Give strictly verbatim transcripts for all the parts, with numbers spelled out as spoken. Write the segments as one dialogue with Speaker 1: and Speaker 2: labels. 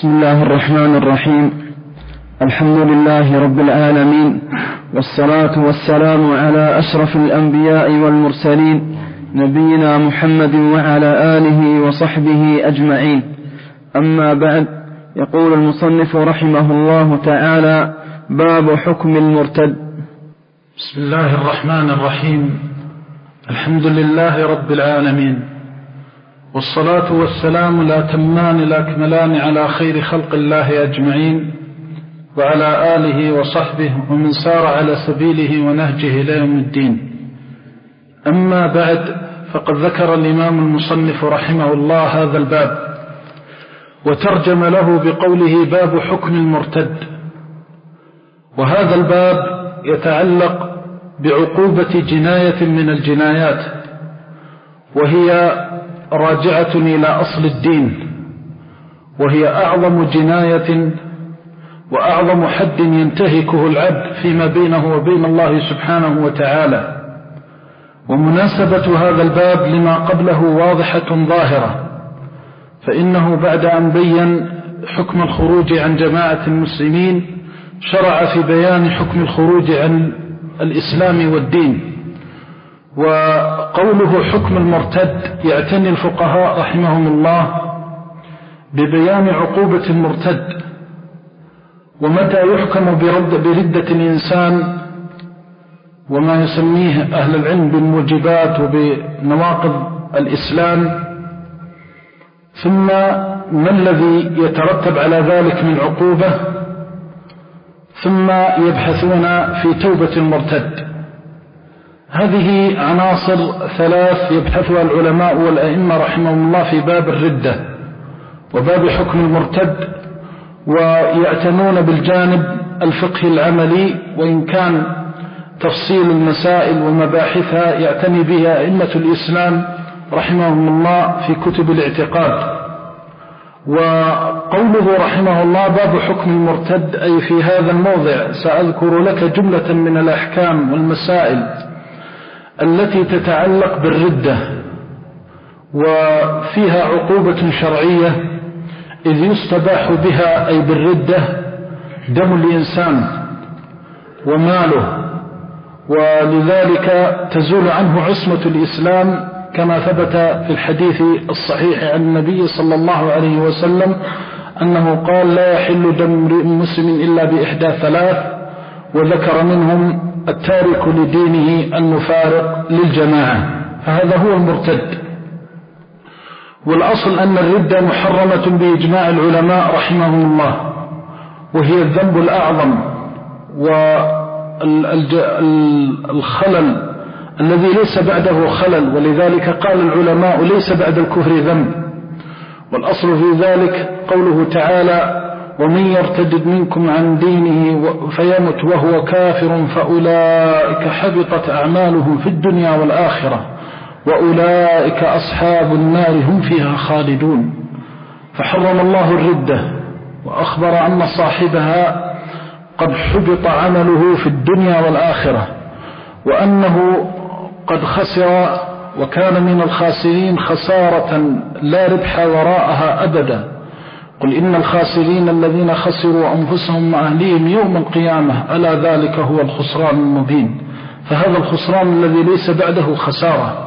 Speaker 1: بسم الله الرحمن الرحيم. الحمد لله رب العالمين، والصلاة والسلام على أشرف الأنبياء والمرسلين، نبينا محمد وعلى آله وصحبه أجمعين. أما بعد، يقول المصنف رحمه الله تعالى: باب حكم المرتد.
Speaker 2: بسم الله الرحمن الرحيم. الحمد لله رب العالمين، والصلاة والسلام لا تمان لا كملان على خير خلق الله أجمعين، وعلى آله وصحبه ومن سار على سبيله ونهجه إلى يوم الدين. أما بعد، فقد ذكر الإمام المصنف رحمه الله هذا الباب، وترجم له بقوله: باب حكم المرتد. وهذا الباب يتعلق بعقوبة جناية من الجنايات، وهي راجعة إلى أصل الدين، وهي أعظم جناية وأعظم حد ينتهكه العبد فيما بينه وبين الله سبحانه وتعالى. ومناسبة هذا الباب لما قبله واضحة ظاهرة، فإنه بعد أن بين حكم الخروج عن جماعة المسلمين شرع في بيان حكم الخروج عن الإسلام والدين. وقوله حكم المرتد يعتني الفقهاء رحمهم الله ببيان عقوبة المرتد، ومتى يحكم برد بردة الإنسان، وما يسميه أهل العلم بالموجبات وبنواقض الإسلام، ثم ما الذي يترتب على ذلك من عقوبة، ثم يبحثون في توبة المرتد. هذه عناصر ثلاث يبحثها العلماء والأئمة رحمهم الله في باب الردة وباب حكم المرتد، ويعتنون بالجانب الفقهي العملي، وإن كان تفصيل المسائل ومباحثها يعتني بها أئمة الإسلام رحمهم الله في كتب الاعتقاد. وقوله رحمه الله باب حكم المرتد، أي في هذا الموضع سأذكر لك جملة من الأحكام والمسائل التي تتعلق بالردة، وفيها عقوبة شرعية، إذ يستباح بها أي بالردة دم الإنسان وماله، ولذلك تزول عنه عصمة الإسلام، كما ثبت في الحديث الصحيح عن النبي صلى الله عليه وسلم أنه قال: لا يحل دم مسلم إلا بإحدى ثلاث، وذكر منهم التارك لدينه المفارق للجماعة، فهذا هو المرتد. والأصل أن الردة محرمة بإجماع العلماء رحمهم الله، وهي الذنب الأعظم والخلل الذي ليس بعده خلل، ولذلك قال العلماء: ليس بعد الكفر ذنب. والأصل في ذلك قوله تعالى: ومن يرتد منكم عن دينه فيمت وهو كافر فأولئك حبطت أعمالهم في الدنيا والآخرة وأولئك أصحاب النار هم فيها خالدون. فحرم الله الردة، وأخبر أن صاحبها قد حبط عمله في الدنيا والآخرة، وأنه قد خسر وكان من الخاسرين خسارة لا ربح وراءها أبدا. قل إن الخاسرين الذين خسروا أنفسهم وأهليهم يوم القيامة ألا ذلك هو الخسران المبين. فهذا الخسران الذي ليس بعده خسارة.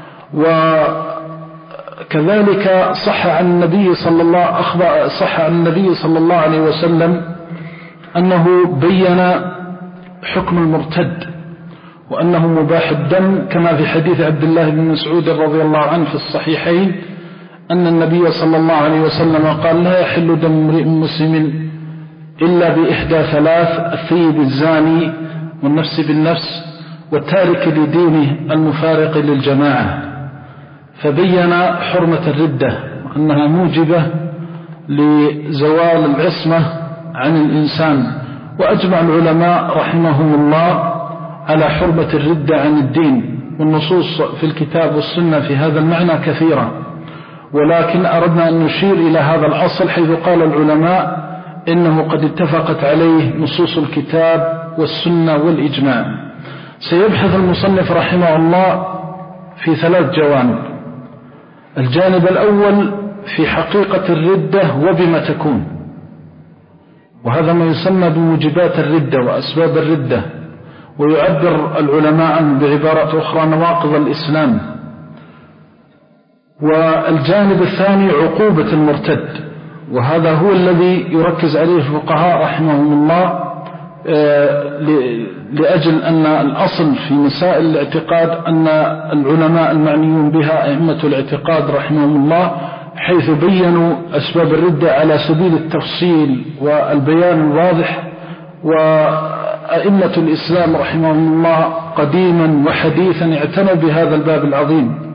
Speaker 2: وكذلك صح عن النبي صلى الله أخبر صح عن النبي صلى الله عليه وسلم أنه بين حكم المرتد، وأنه مباح الدم، كما في حديث عبد الله بن مسعود رضي الله عنه في الصحيحين أن النبي صلى الله عليه وسلم قال: لا يحل دم امرئ مسلم إلا بإحدى ثلاث: الثيب الزاني، والنفس بالنفس، والتارك لدينه المفارق للجماعة. فبين حرمة الردة وأنها موجبة لزوال العصمة عن الإنسان. وأجمع العلماء رحمهم الله على حرمة الردة عن الدين، والنصوص في الكتاب والسنة في هذا المعنى كثيرة، ولكن أردنا أن نشير إلى هذا الأصل، حيث قال العلماء إنه قد اتفقت عليه نصوص الكتاب والسنة والإجماع. سيبحث المصنف رحمه الله في ثلاث جوانب. الجانب الأول في حقيقة الردة وبما تكون، وهذا ما يسمى بموجبات الردة وأسباب الردة، ويعبر العلماء عنه بعبارات أخرى نواقض الإسلام. والجانب الثاني عقوبة المرتد، وهذا هو الذي يركز عليه الفقهاء رحمهم الله، لأجل أن الأصل في مسائل الاعتقاد أن العلماء المعنيون بها أئمة الاعتقاد رحمهم الله حيث بيّنوا أسباب الردة على سبيل التفصيل والبيان الواضح. وأئمة الإسلام رحمهم الله قديما وحديثا اعتنوا بهذا الباب العظيم،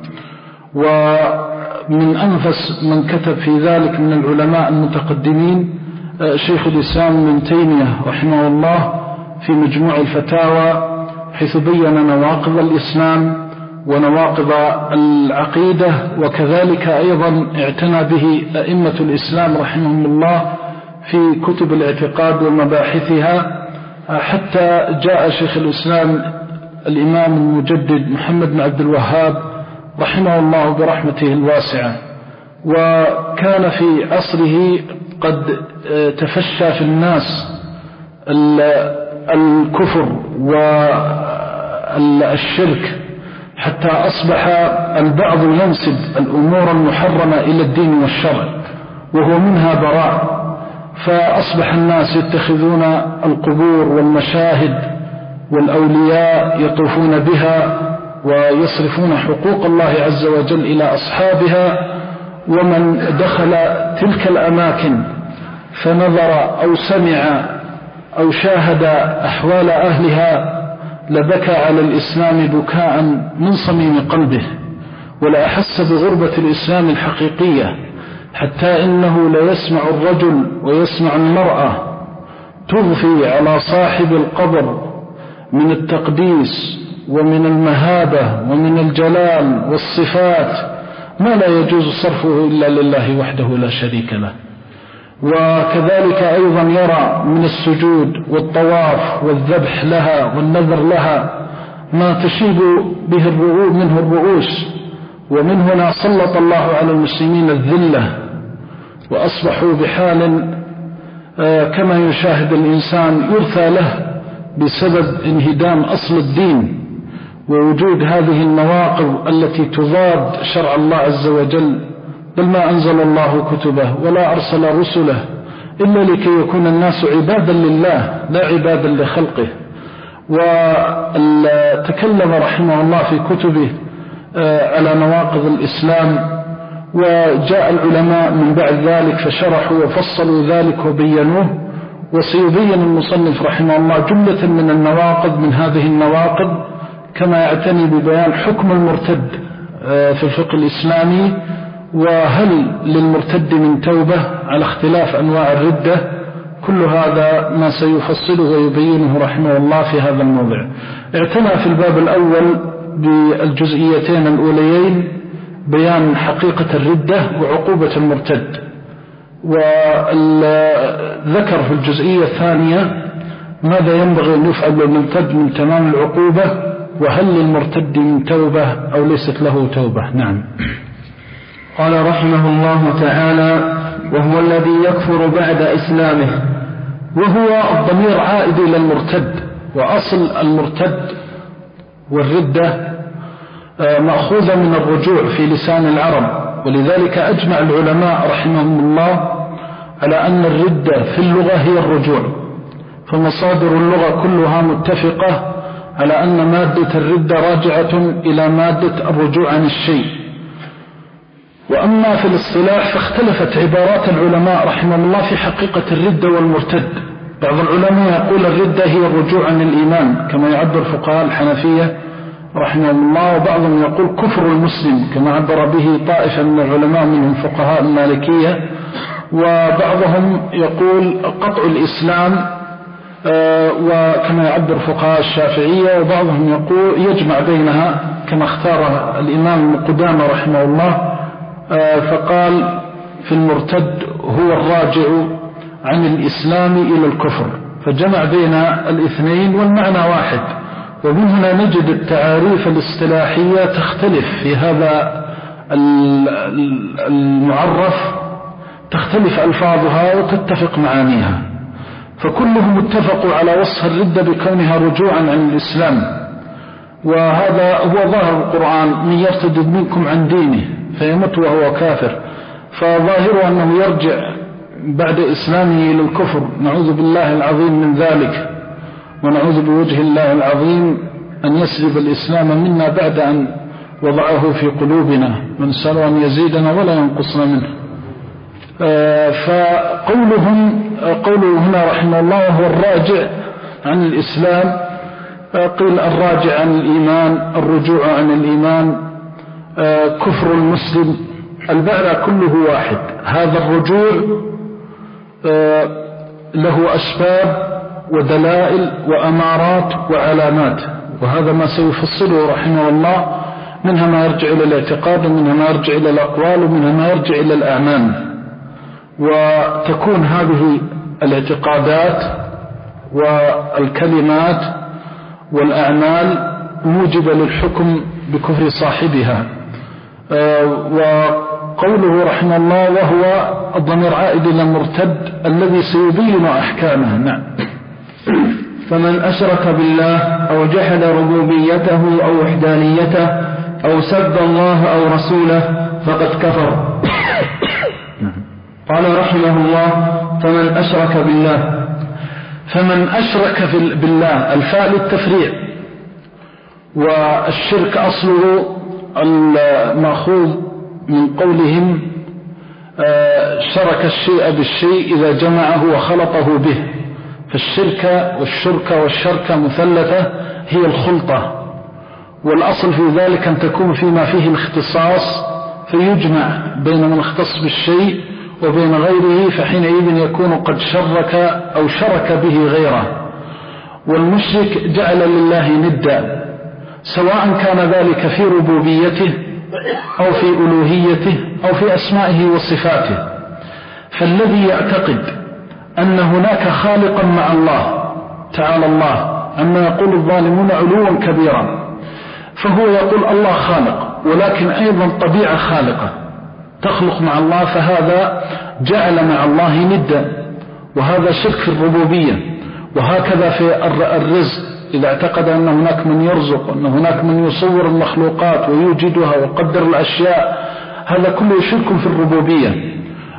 Speaker 2: ومن أنفس من كتب في ذلك من العلماء المتقدمين شيخ الإسلام ابن تيمية رحمه الله في مجموع الفتاوى، حيث بيّن نواقض الإسلام ونواقض العقيدة، وكذلك أيضا اعتنى به أئمة الإسلام رحمهم الله في كتب الاعتقاد ومباحثها، حتى جاء شيخ الإسلام الإمام المجدد محمد بن عبد الوهاب رحمه الله برحمته الواسعة، وكان في عصره قد تفشى في الناس الكفر والشرك، حتى أصبح البعض ينسب الأمور المحرمة إلى الدين والشرع وهو منها براء، فأصبح الناس يتخذون القبور والمشاهد والأولياء يطوفون بها ويصرفون حقوق الله عز وجل إلى أصحابها. ومن دخل تلك الأماكن فنظر أو سمع أو شاهد أحوال أهلها لبكى على الإسلام بكاء من صميم قلبه، ولا أحس بغربة الإسلام الحقيقية، حتى إنه لا يسمع الرجل ويسمع المرأة تضفي على صاحب القبر من التقديس ومن المهابة ومن الجلال والصفات ما لا يجوز صرفه إلا لله وحده لا شريك له. وكذلك أيضا يرى من السجود والطواف والذبح لها والنذر لها ما تشيب به الرؤوس منه الرؤوس. ومن هنا سلط الله على المسلمين الذلة، وأصبحوا بحال كما يشاهد الإنسان يرثى له بسبب انهدام أصل الدين ووجود هذه النواقض التي تضاد شرع الله عز وجل. بل ما أنزل الله كتبه ولا أرسل رسله إلا لكي يكون الناس عبادا لله لا عبادا لخلقه. وتكلم رحمه الله في كتبه على نواقض الإسلام، وجاء العلماء من بعد ذلك فشرحوا وفصلوا ذلك وبينوه. وسيبين المصنف رحمه الله جملة من النواقض من هذه النواقض، كما يعتني ببيان حكم المرتد في الفقه الإسلامي، وهل للمرتد من توبة على اختلاف أنواع الردة. كل هذا ما سيفصله ويبينه رحمه الله في هذا الموضع. اعتنى في الباب الأول بالجزئيتين الأوليين بيان حقيقة الردة وعقوبة المرتد، وذكر في الجزئية الثانية ماذا ينبغي أن يفعل للمرتد من تمام العقوبة، وهل للمرتد من توبة أو ليست له توبة. نعم.
Speaker 1: قال رحمه الله تعالى: وهو الذي يكفر بعد إسلامه.
Speaker 2: وهو الضمير عائد إلى المرتد، وأصل المرتد والردة مأخوذة من الرجوع في لسان العرب، ولذلك أجمع العلماء رحمهم الله على أن الردة في اللغة هي الرجوع، فمصادر اللغة كلها متفقة على أن مادة الردة راجعة إلى مادة الرجوع عن الشيء. وأما في الاصطلاح فاختلفت عبارات العلماء رحمهم الله في حقيقة الردة والمرتد. بعض العلماء يقول الردة هي الرجوع عن الإيمان كما يعبر فقهاء الحنفية رحمهم الله، وبعضهم يقول كفر المسلم كما عبر به طائفة من العلماء منهم فقهاء المالكية، وبعضهم يقول قطع الإسلام وكما يعبر فقهاء الشافعية، وبعضهم يقول يجمع بينها كما اختار الإمام قدامة رحمه الله، فقال في المرتد هو الراجع عن الإسلام إلى الكفر، فجمع بين الاثنين والمعنى واحد. ومن هنا نجد التعاريف الاصطلاحية تختلف في هذا المعرف، تختلف ألفاظها وتتفق معانيها. فكلهم اتفقوا على وصف الردة بكونها رجوعا عن الإسلام، وهذا هو ظاهر القرآن: من يرتد منكم عن دينه فيمت وهو كافر. فظاهره أنه يرجع بعد إسلامه إلى الكفر، نعوذ بالله العظيم من ذلك، ونعوذ بوجه الله العظيم أن يسلب الإسلام منا بعد أن وضعه في قلوبنا، ونسأل أن يزيدنا ولا ينقصنا منه. فقولهم قوله هنا رحمه الله هو الراجع عن الإسلام، قيل الراجع عن الإيمان، الرجوع عن الإيمان، كفر المسلم، المعنى كله واحد. هذا الرجوع له أسباب ودلائل وأمارات وعلامات، وهذا ما سيفصله رحمه الله، منها ما يرجع إلى الاعتقاد، ومنها ما يرجع إلى الأقوال، ومنها ما يرجع إلى الأعمال. وتكون هذه الاعتقادات والكلمات والأعمال موجبة للحكم بكفر صاحبها. وقوله رحمه الله وهو الضمير عائد إلى المرتد الذي سيبين أحكامه. نعم.
Speaker 1: فمن أشرك بالله أو جحد ربوبيته أو وحدانيته أو سب الله أو رسوله فقد كفر. قال رحمه الله: فمن أشرك بالله.
Speaker 2: فمن أشرك بالله الفاء للتفريع، والشرك أصله المأخوذ من قولهم شرك الشيء بالشيء إذا جمعه وخلطه به، فالشركة والشركة والشركة مثلثة هي الخلطة، والأصل في ذلك أن تكون فيما فيه الاختصاص فيجمع بين من اختص بالشيء وبين غيره، فحينئذ يكون قد شرك أو شرك به غيره. والمشرك جعل لله ندا، سواء كان ذلك في ربوبيته أو في ألوهيته أو في أسمائه وصفاته. فالذي يعتقد أن هناك خالقا مع الله تعالى الله عما يقول الظالمون علوا كبيرا، فهو يقول الله خالق، ولكن أيضا طبيعة خالقة تخلق مع الله، فهذا جعل مع الله ندا، وهذا شرك في الربوبية. وهكذا في الرزق، إذا اعتقد أن هناك من يرزق، أن هناك من يصور المخلوقات ويوجدها ويقدر الأشياء، هذا كله شرك في الربوبية.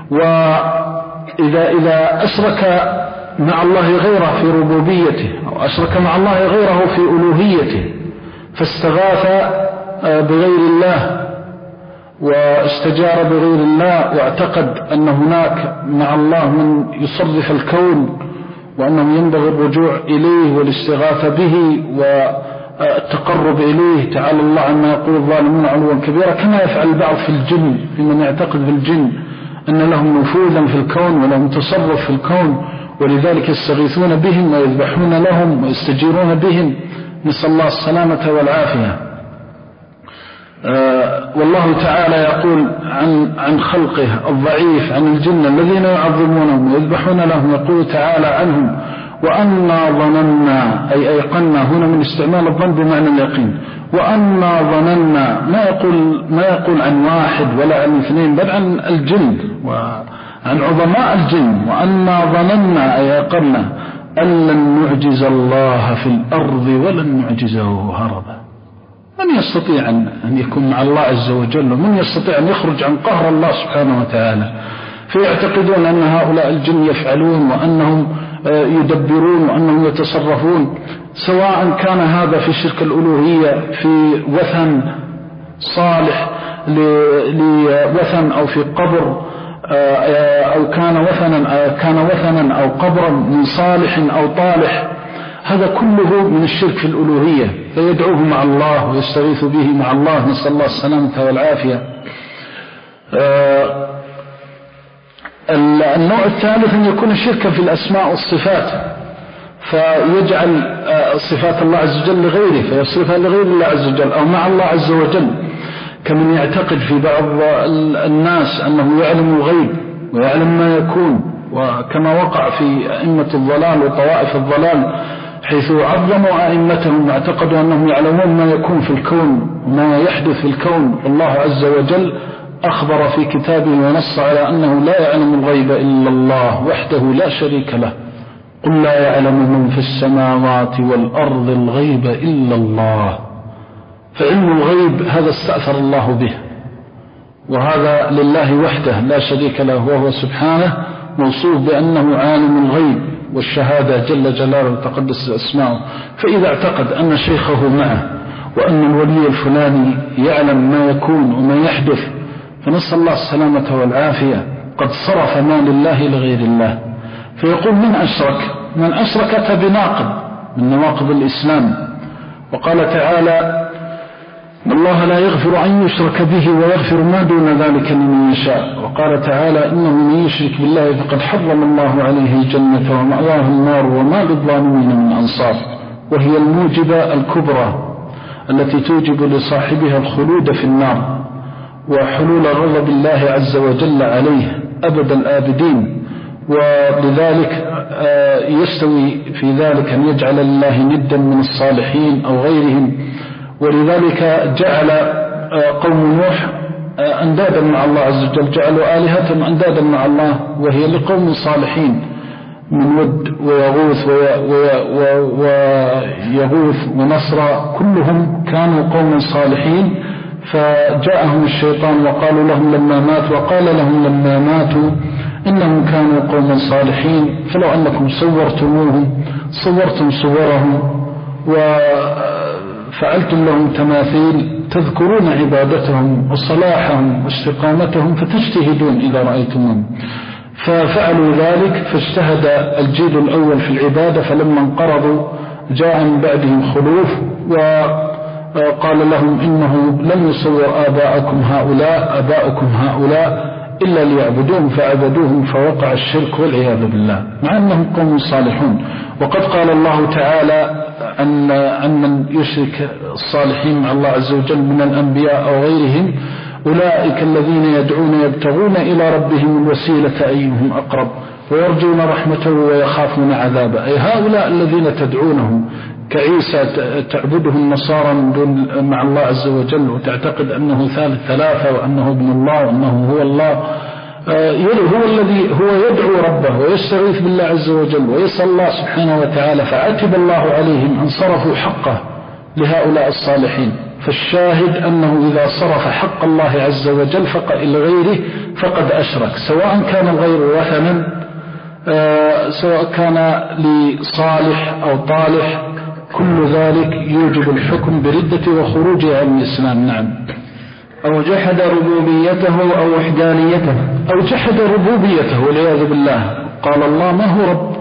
Speaker 2: وإذا إذا أشرك مع الله غيره في ربوبيته، أو أشرك مع الله غيره في ألوهيته، فاستغاث بغير الله واستجار بغير الله، واعتقد أن هناك مع الله من يصرف الكون، وأنه ينبغي الرجوع إليه والاستغاثة به والتقرب إليه، تعالى الله عما يقول الظالمون علوا كبيرا، كما يفعل البعض في الجن، في من يعتقد في الجن أن لهم نفوذا في الكون ولهم تصرف في الكون، ولذلك يستغيثون بهم ويذبحون لهم ويستجيرون بهم، نسأل الله السلامة والعافية. آه والله تعالى يقول عن عن خلقه الضعيف، عن الجن الذين يعظمونهم ويذبحون لهم، يقول تعالى عنهم: وأنا ظننا، أي أيقنا، هنا من استعمال الظن بمعنى اليقين. وأنا ظننا، ما يقول ما يقول عن واحد ولا عن اثنين، بل عن الجن وعن عظماء الجن. وأنا ظننا، أي أيقنا، أن لن نعجز الله في الأرض ولن نعجزه هربا. من يستطيع أن يكون مع الله عز وجل؟ من يستطيع أن يخرج عن قهر الله سبحانه وتعالى؟ فيعتقدون أن هؤلاء الجن يفعلون، وأنهم يدبرون، وأنهم يتصرفون، سواء كان هذا في شرك الألوهية، في وثن صالح لوثن، أو في قبر، أو كان وثنا كان وثنا أو قبرا من صالح أو طالح، هذا كله من الشرك في الألوهية، فيدعوه مع الله ويستغيث به مع الله، نسأل الله السلامة والعافية. النوع الثالث أن يكون شركا في الأسماء والصفات، فيجعل صفات الله عز وجل لغيره، فيصرفها لغير الله عز وجل أو مع الله عز وجل، كمن يعتقد في بعض الناس أنه يعلم الغيب ويعلم ما يكون، وكما وقع في أئمة الضلال وطوائف الضلال، حيث عظموا أئمتهم واعتقدوا أنهم يعلمون ما يكون في الكون وما يحدث في الكون. الله عز وجل أخبر في كتابه ونص على أنه لا يعلم الغيب إلا الله وحده لا شريك له، قل لا يعلم من في السماوات والأرض الغيب إلا الله. فعلم الغيب هذا استأثر الله به، وهذا لله وحده لا شريك له، وهو سبحانه موصوف بأنه عالم الغيب والشهادة جل جلاله تقدس أسماؤه. فإذا اعتقد أن شيخه معه وأن الولي الفلاني يعلم ما يكون وما يحدث، فنسأل الله السلامة والعافية، قد صرف ما لله لغير الله. فيقول من أشرك؟ من أشرك أتى بناقض من نواقض الإسلام. وقال تعالى إن الله لا يغفر أن يشرك به ويغفر ما دون ذلك لمن يشاء. وقال تعالى إنه من يشرك بالله فقد حرم الله عليه الجنة ومأواه النار وما للظالمين من أنصار. وهي الموجبة الكبرى التي توجب لصاحبها الخلود في النار وحلول غضب الله عز وجل عليه أبد الآبدين. ولذلك يستوي في ذلك أن يجعل الله ندا من الصالحين أو غيرهم. ولذلك جعل قوم نوح أندادا مع الله عز وجل، جعلوا آلهتهم أندادا مع الله، وهي لقوم صالحين من ود ويغوث ويغوث ونصر، كلهم كانوا قوم صالحين. فجاءهم الشيطان وقالوا لهم لما مات وقال لهم لما ماتوا إنهم كانوا قوم صالحين، فلو أنكم صورتموهم صورتم صورهم وفعلتم لهم تماثيل تذكرون عبادتهم وصلاحهم واستقامتهم فتجتهدون إذا رأيتمهم. ففعلوا ذلك، فاجتهد الجيل الأول في العبادة، فلما انقرضوا جاء من بعدهم خلوف وقال لهم إنه لم يصور آباءكم هؤلاء آباءكم هؤلاء إلا ليعبدوهم فعبدوهم فوقع الشرك والعياذ بالله، مع أنهم قوم صالحون. وقد قال الله تعالى عن, عن من يشرك الصالحين مع الله عز وجل من الأنبياء أو غيرهم أولئك الذين يدعون يبتغون إلى ربهم الوسيلة أيهم أقرب ويرجون رحمته ويخافون عذابه. أي هؤلاء الذين تدعونهم كعيسى تعبده النصارى من دون مع الله عز وجل وتعتقد أنه ثالث ثلاثة وأنه ابن الله وأنه هو الله، هو الذي هو يدعو ربه ويستغيث بالله عز وجل ويسأل الله سبحانه وتعالى، فعتب الله عليهم أن صرفوا حقه لهؤلاء الصالحين. فالشاهد أنه إذا صرف حق الله عز وجل إلى غيره فقد أشرك، سواء كان الغير وثنا سواء كان لصالح أو طالح، كل ذلك يوجب الحكم بردة وخروجه عن الإسلام. نعم.
Speaker 1: أو جحد ربوبيته أو وحدانيته،
Speaker 2: أو جحد ربوبيته والعياذ بالله، قال الله ما هو رب.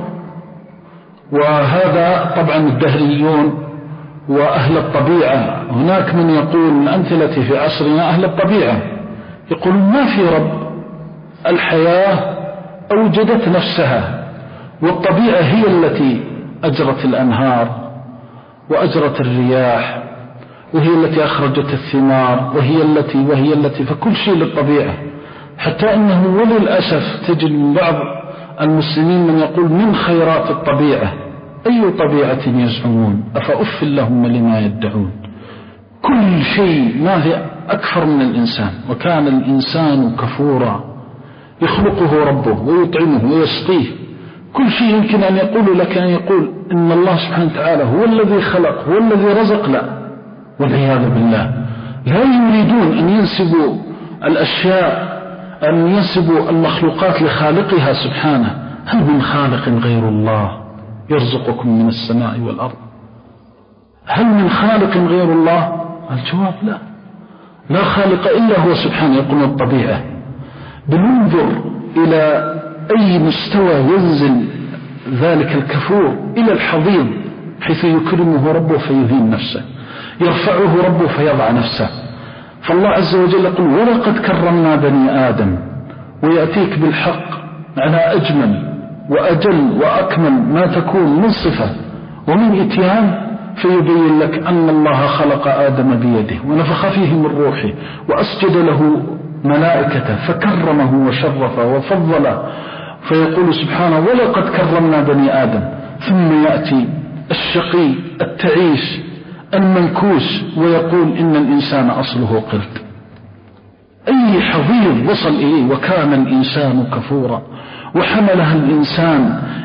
Speaker 2: وهذا طبعا الدهريون وأهل الطبيعة، هناك من يقول من أمثلة في عصرنا أهل الطبيعة يقولون ما في رب، الحياة أوجدت نفسها، والطبيعة هي التي أجرت الأنهار وأجرت الرياح، وهي التي أخرجت الثمار، وهي التي وهي التي فكل شيء للطبيعة. حتى أنه وللأسف تجد من بعض المسلمين من يقول من خيرات الطبيعة. أي طبيعة يزعمون؟ أفأف لهم لما يدعون. كل شيء ما في أكثر من الإنسان، وكان الإنسان كفورا، يخلقه ربه ويطعمه ويسقيه. كل شيء يمكن أن يقول لك أن يقول إن الله سبحانه وتعالى هو الذي خلق هو الذي رزق، لا والعياذ بالله. لا يريدون أن ينسبوا الأشياء أن ينسبوا المخلوقات لخالقها سبحانه. هل من خالق غير الله يرزقكم من السماء والأرض؟ هل من خالق غير الله؟ الجواب لا، لا خالق إلا هو سبحانه. يقول الطبيعة. بننظر إلى أي مستوى ينزل ذلك الكفور إلى الحضيض حيث يكرمه ربه فيهين نفسه، يرفعه ربه فيضع نفسه. فالله عز وجل يقول ولقد كرمنا بني آدم، ويأتيك بالحق على أجمل وأجل وأكمل ما تكون من صفة ومن إتيان، فيبين لك أن الله خلق آدم بيده ونفخ فيه من روحه وأسجد له ملائكته فكرمه وشرفه وفضله، فيقول سبحانه ولقد كرمنا بني آدم. ثم يأتي الشقي التعيس المنكوس ويقول إن الإنسان أصله قرد. أي حضيض وصل إليه. وكان الإنسان كفورا وحملها الإنسان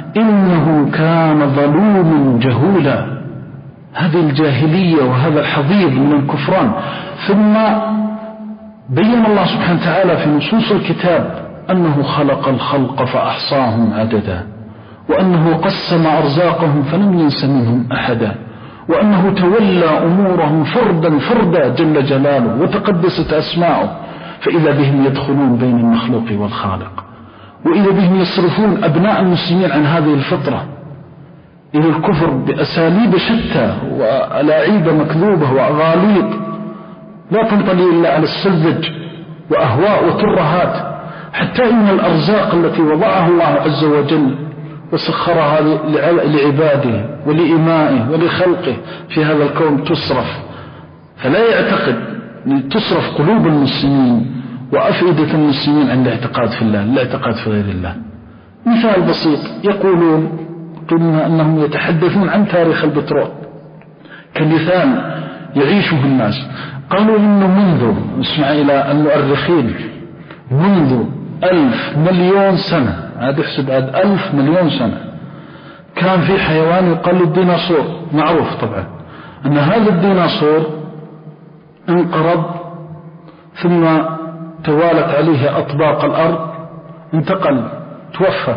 Speaker 2: إنه كان ظلوما جهولا. هذه الجاهلية وهذا الحضيض من الكفران. ثم بين الله سبحانه وتعالى في نصوص الكتاب أنه خلق الخلق فأحصاهم عددا، وأنه قسم أرزاقهم فلم ينس منهم أحدا، وأنه تولى أمورهم فردا فردا جل جلاله وتقدست أسماؤه، فإذا بهم يدخلون بين المخلوق والخالق، وإذا بهم يصرفون أبناء المسلمين عن هذه الفطرة إلى الكفر بأساليب شتى وألاعيب مكذوبة وأغاليط لا تنطلي إلا على السذج وأهواء وترهات، حتى إن الأرزاق التي وضعها الله عز وجل وسخرها لعباده ولإمائه ولخلقه في هذا الكون تصرف، فلا يعتقد أن تصرف قلوب المسلمين وأفئدة المسلمين عن الاعتقاد في الله، الاعتقاد في غير الله. مثال بسيط، يقولون قلنا أنهم يتحدثون عن تاريخ البترول كمثال يعيشه الناس. قالوا إنه منذ اسمع إلى المؤرخين منذ ألف مليون سنة، عاد احسب عاد ألف مليون سنة، كان في حيوان يقال الديناصور، معروف طبعا أن هذا الديناصور انقرض ثم توالت عليه أطباق الأرض، انتقل توفى،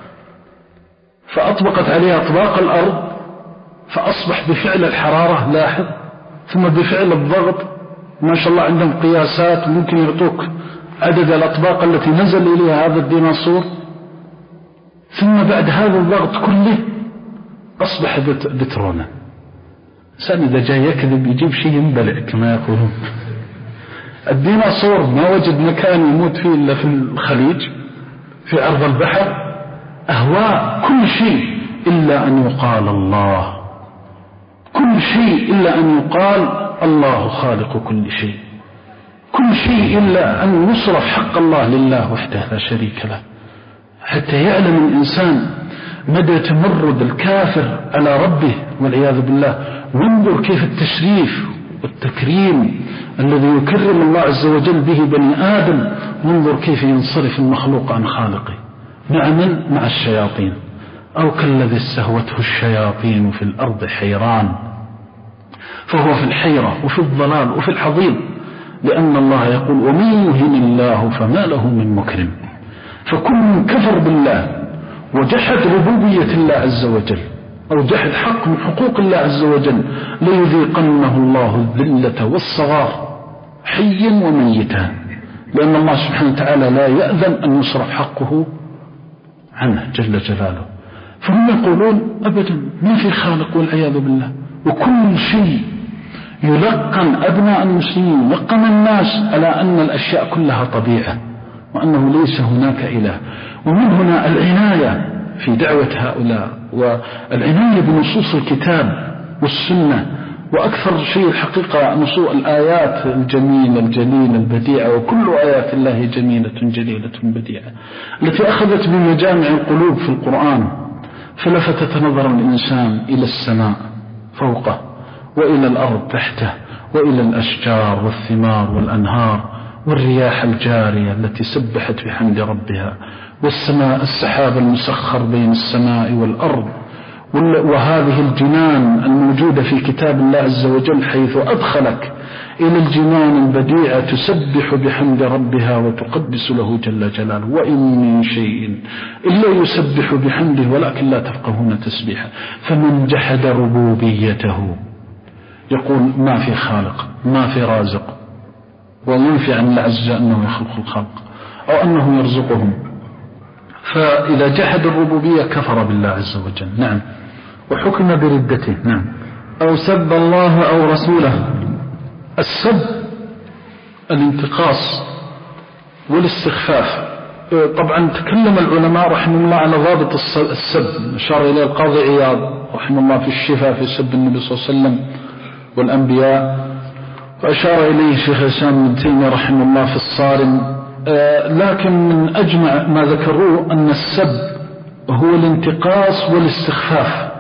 Speaker 2: فأطبقت عليه أطباق الأرض فأصبح بفعل الحرارة لاحظ، ثم بفعل الضغط، ما شاء الله عندهم قياسات ممكن يعطوك عدد الأطباق التي نزل إليها هذا الديناصور، ثم بعد هذا الضغط كله أصبح بترونا. سأل إذا جاي يكذب يجيب شيء ينبلع كما يقولون. الديناصور ما وجد مكان يموت فيه إلا في الخليج في عرض البحر، أهواء كل شيء إلا أن يقال الله، كل شيء إلا أن يقال الله خالق كل شيء، كل شيء إلا أن يصرف حق الله لله وحده لا شريك له، حتى يعلم الإنسان مدى تمرد الكافر على ربه والعياذ بالله. وانظر كيف التشريف والتكريم الذي يكرم الله عز وجل به بني آدم، وانظر كيف ينصرف المخلوق عن خالقه. نعم مع الشياطين، أو كالذي استهوته الشياطين في الأرض حيران، فهو في الحيرة وفي الضلال وفي الحضيض، لأن الله يقول ومن يهن الله فما له من مكرم. فكل من كفر بالله وجحد ربوبية الله عز وجل أو جحد حق من حقوق الله عز وجل ليذيقنه الله الذلة والصغار حيا وميتا، لأن الله سبحانه وتعالى لا يأذن أن يصرف حقه عنه جل جلاله. فهم يقولون أبدا ما في خالق والعياذ بالله، وكل شيء يلقن أبناء المسلمين يلقن الناس على أن الأشياء كلها طبيعة وأنه ليس هناك إله. ومن هنا العناية في دعوة هؤلاء والعناية بنصوص الكتاب والسنة، وأكثر شيء الحقيقة نصوص الآيات الجميلة الجليلة البديعة، وكل آيات الله جميلة جليلة بديعة التي أخذت بمجامع القلوب في القرآن، فلفتت نظر الإنسان إلى السماء فوقه وإلى الأرض تحته وإلى الأشجار والثمار والأنهار والرياح الجارية التي سبحت بحمد ربها، والسماء السحاب المسخر بين السماء والأرض، وهذه الجنان الموجودة في كتاب الله عز وجل حيث أدخلك إلى الجنان البديعة تسبح بحمد ربها وتقدس له جل جلاله. وإن من شيء إلا يسبح بحمده ولكن لا تفقهون تسبيحه. فمن جحد ربوبيته يقول ما في خالق ما في رازق، وينفي عن الله عز وجل أنه يخلق الخلق أو أنه يرزقهم، فإذا جحد الربوبية كفر بالله عز وجل. نعم، وحكم بردته. نعم،
Speaker 1: أو سب الله أو رسوله.
Speaker 2: السب الانتقاص والاستخفاف. طبعا تكلم العلماء رحمه الله على ضابط السب، أشار إلى القاضي عياض رحمه الله في الشفاء في سب النبي صلى الله عليه وسلم والأنبياء، وأشار إليه شيخ الإسلام ابن تيمية رحمه الله في الصارم. لكن من أجمع ما ذكروه أن السب هو الانتقاص والاستخفاف،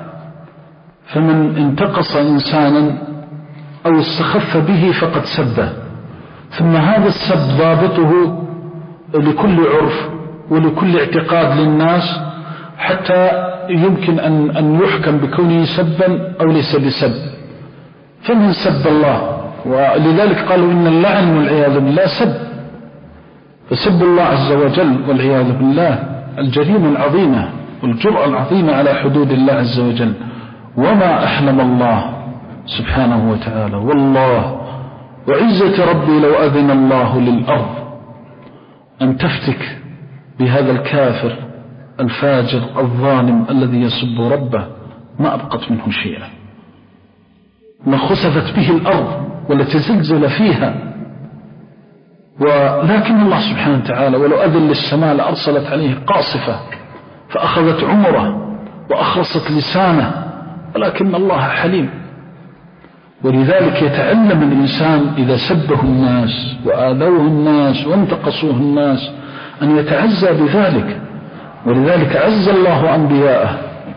Speaker 2: فمن انتقص إنسانا أو استخف به فقد سبه. ثم هذا السب ضابطه لكل عرف ولكل اعتقاد للناس حتى يمكن أن, أن يحكم بكونه سبا أو ليس بسب. فمن سب الله، ولذلك قالوا إن اللعن والعياذ بالله سب، فسب الله عز وجل والعياذ بالله الجريمة العظيمة والجرأة العظيمة على حدود الله عز وجل. وما أحلم الله سبحانه وتعالى، والله وعزة ربي لو أذن الله للأرض أن تفتك بهذا الكافر الفاجر الظالم الذي يسب ربه ما أبقت منه شيئا، ما خسفت به الأرض ولا تزلزل فيها. ولكن الله سبحانه وتعالى ولو أذن للسماء لأرسلت عليه قاصفة فأخذت عمره وأخرصت لسانه، ولكن الله حليم. ولذلك يتعلم الإنسان إذا سبه الناس وآذوه الناس وانتقصوه الناس أن يتعزى بذلك. ولذلك عز الله أنبياءه